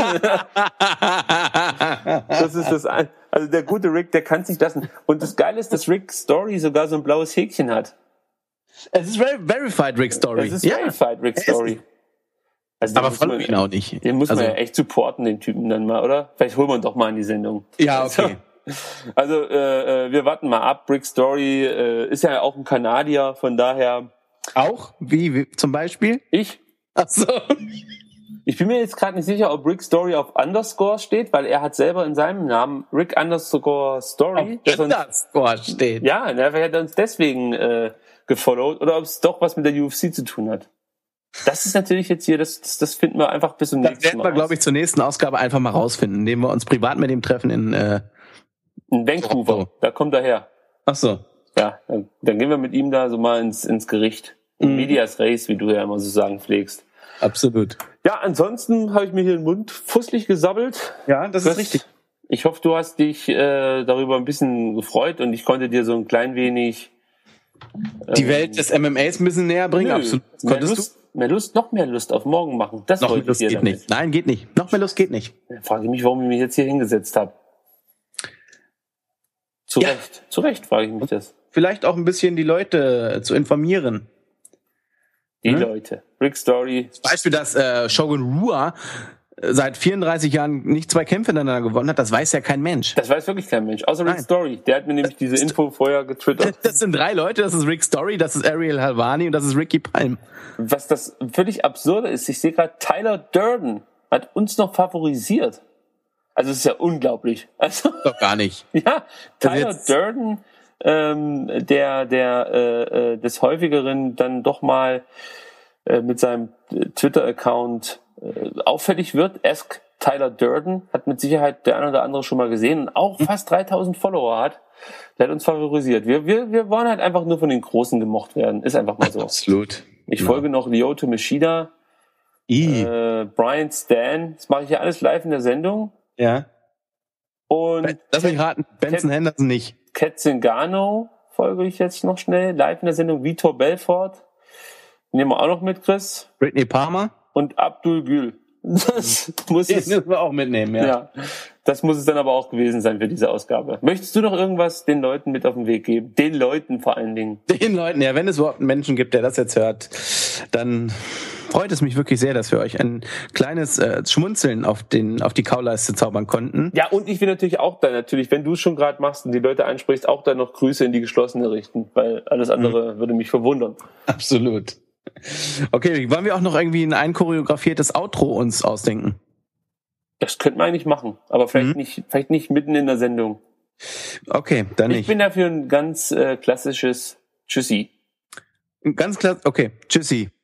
ist das ein, also der gute Rick, der kann es nicht lassen. Und das Geile ist, dass Rick Story sogar so ein blaues Häkchen hat. Es ist ver- verified Rick Story. Es ist ja. verified Rick Story. Also aber folgen ihn auch nicht. Den muss also, man ja echt supporten, den Typen dann mal, oder? Vielleicht holen wir ihn doch mal in die Sendung. Ja, okay. Also äh, wir warten mal ab. Rick Story äh, ist ja auch ein Kanadier, von daher... Auch? Wie, wie zum Beispiel? Ich? Ach so. Ich bin mir jetzt gerade nicht sicher, ob Rick Story auf Underscore steht, weil er hat selber in seinem Namen Rick Underscore Story. Auf Underscore uns, steht. Ja, ne, er hat uns deswegen äh, gefollowt, oder ob es doch was mit der U F C zu tun hat. Das ist natürlich jetzt hier, das, das, das finden wir einfach bis zum nächsten Mal. Das werden wir, glaube ich, zur nächsten Ausgabe einfach mal rausfinden, indem wir uns privat mit ihm treffen in... Äh In Vancouver, Toronto. da kommt er her. Ach so. Ja, dann, dann gehen wir mit ihm da so mal ins, ins Gericht. In Mhm. medias res, wie du ja immer so sagen pflegst. Absolut. Ja, ansonsten habe ich mir hier den Mund fusselig gesabbelt. Ja, das Chris, ist richtig. Ich hoffe, du hast dich äh, darüber ein bisschen gefreut und ich konnte dir so ein klein wenig Die ähm, Welt des M M As ein bisschen näher bringen. nö, Absolut. mehr Konntest Lust, mehr Lust, noch mehr Lust auf morgen machen. Das du? Noch mehr wollte ich Lust dir geht damit. nicht. Nein, geht nicht. Noch mehr Lust geht nicht. Dann frage ich mich, warum ich mich jetzt hier hingesetzt habe. Zu Ja. Recht, zu Recht frage ich mich das. Vielleicht auch ein bisschen die Leute zu informieren. Die Hm? Leute. Rick Story. Beispiel, dass äh, Shogun Rua äh, seit vierunddreißig Jahren nicht zwei Kämpfe hintereinander gewonnen hat, das weiß ja kein Mensch. Das weiß wirklich kein Mensch, außer Rick Nein. Story. Der hat mir nämlich diese Info vorher getwittert. Das sind drei Leute, das ist Rick Story, das ist Ariel Helwani und das ist Ricky Palm. Was das völlig Absurde ist, ich sehe gerade, Tyler Durden hat uns noch favorisiert. Also es ist ja unglaublich. Also Doch gar nicht. ja, Tyler jetzt- Durden, ähm, der der äh, äh, des häufigeren dann doch mal äh, mit seinem Twitter-Account äh, auffällig wird. Ask Tyler Durden hat mit Sicherheit der ein oder andere schon mal gesehen und auch fast dreitausend Follower hat. Der hat uns favorisiert. Wir wir wir wollen halt einfach nur von den Großen gemocht werden. Ist einfach mal so. Absolut. Ich Ja. folge noch Lyoto Machida, I. äh, Brian Stan. Das mache ich ja alles live in der Sendung. Ja. Und Lass mich raten, Benson Henderson nicht. Kat Zingano folge ich jetzt noch schnell, live in der Sendung. Vitor Belfort, nehmen wir auch noch mit, Chris. Brittany Palmer. Und Abdul Gül. Das muss Den es, müssen wir auch mitnehmen, ja. ja, das muss es dann aber auch gewesen sein für diese Ausgabe. Möchtest du noch irgendwas den Leuten mit auf den Weg geben? Den Leuten vor allen Dingen. Den Leuten, ja, wenn es überhaupt einen Menschen gibt, der das jetzt hört, dann freut es mich wirklich sehr, dass wir euch ein kleines äh, Schmunzeln auf den auf die Kauleiste zaubern konnten. Ja, und ich will natürlich auch dann, natürlich, wenn du es schon gerade machst und die Leute ansprichst, auch dann noch Grüße in die geschlossene richten, weil alles andere mhm. würde mich verwundern. Absolut. Okay, wollen wir auch noch irgendwie ein einchoreografiertes Outro uns ausdenken? Das könnte man eigentlich machen, aber vielleicht Mhm. nicht, vielleicht nicht mitten in der Sendung. Okay, dann Ich nicht. bin dafür ein ganz äh, klassisches Tschüssi. Ganz klar, okay, tschüssi.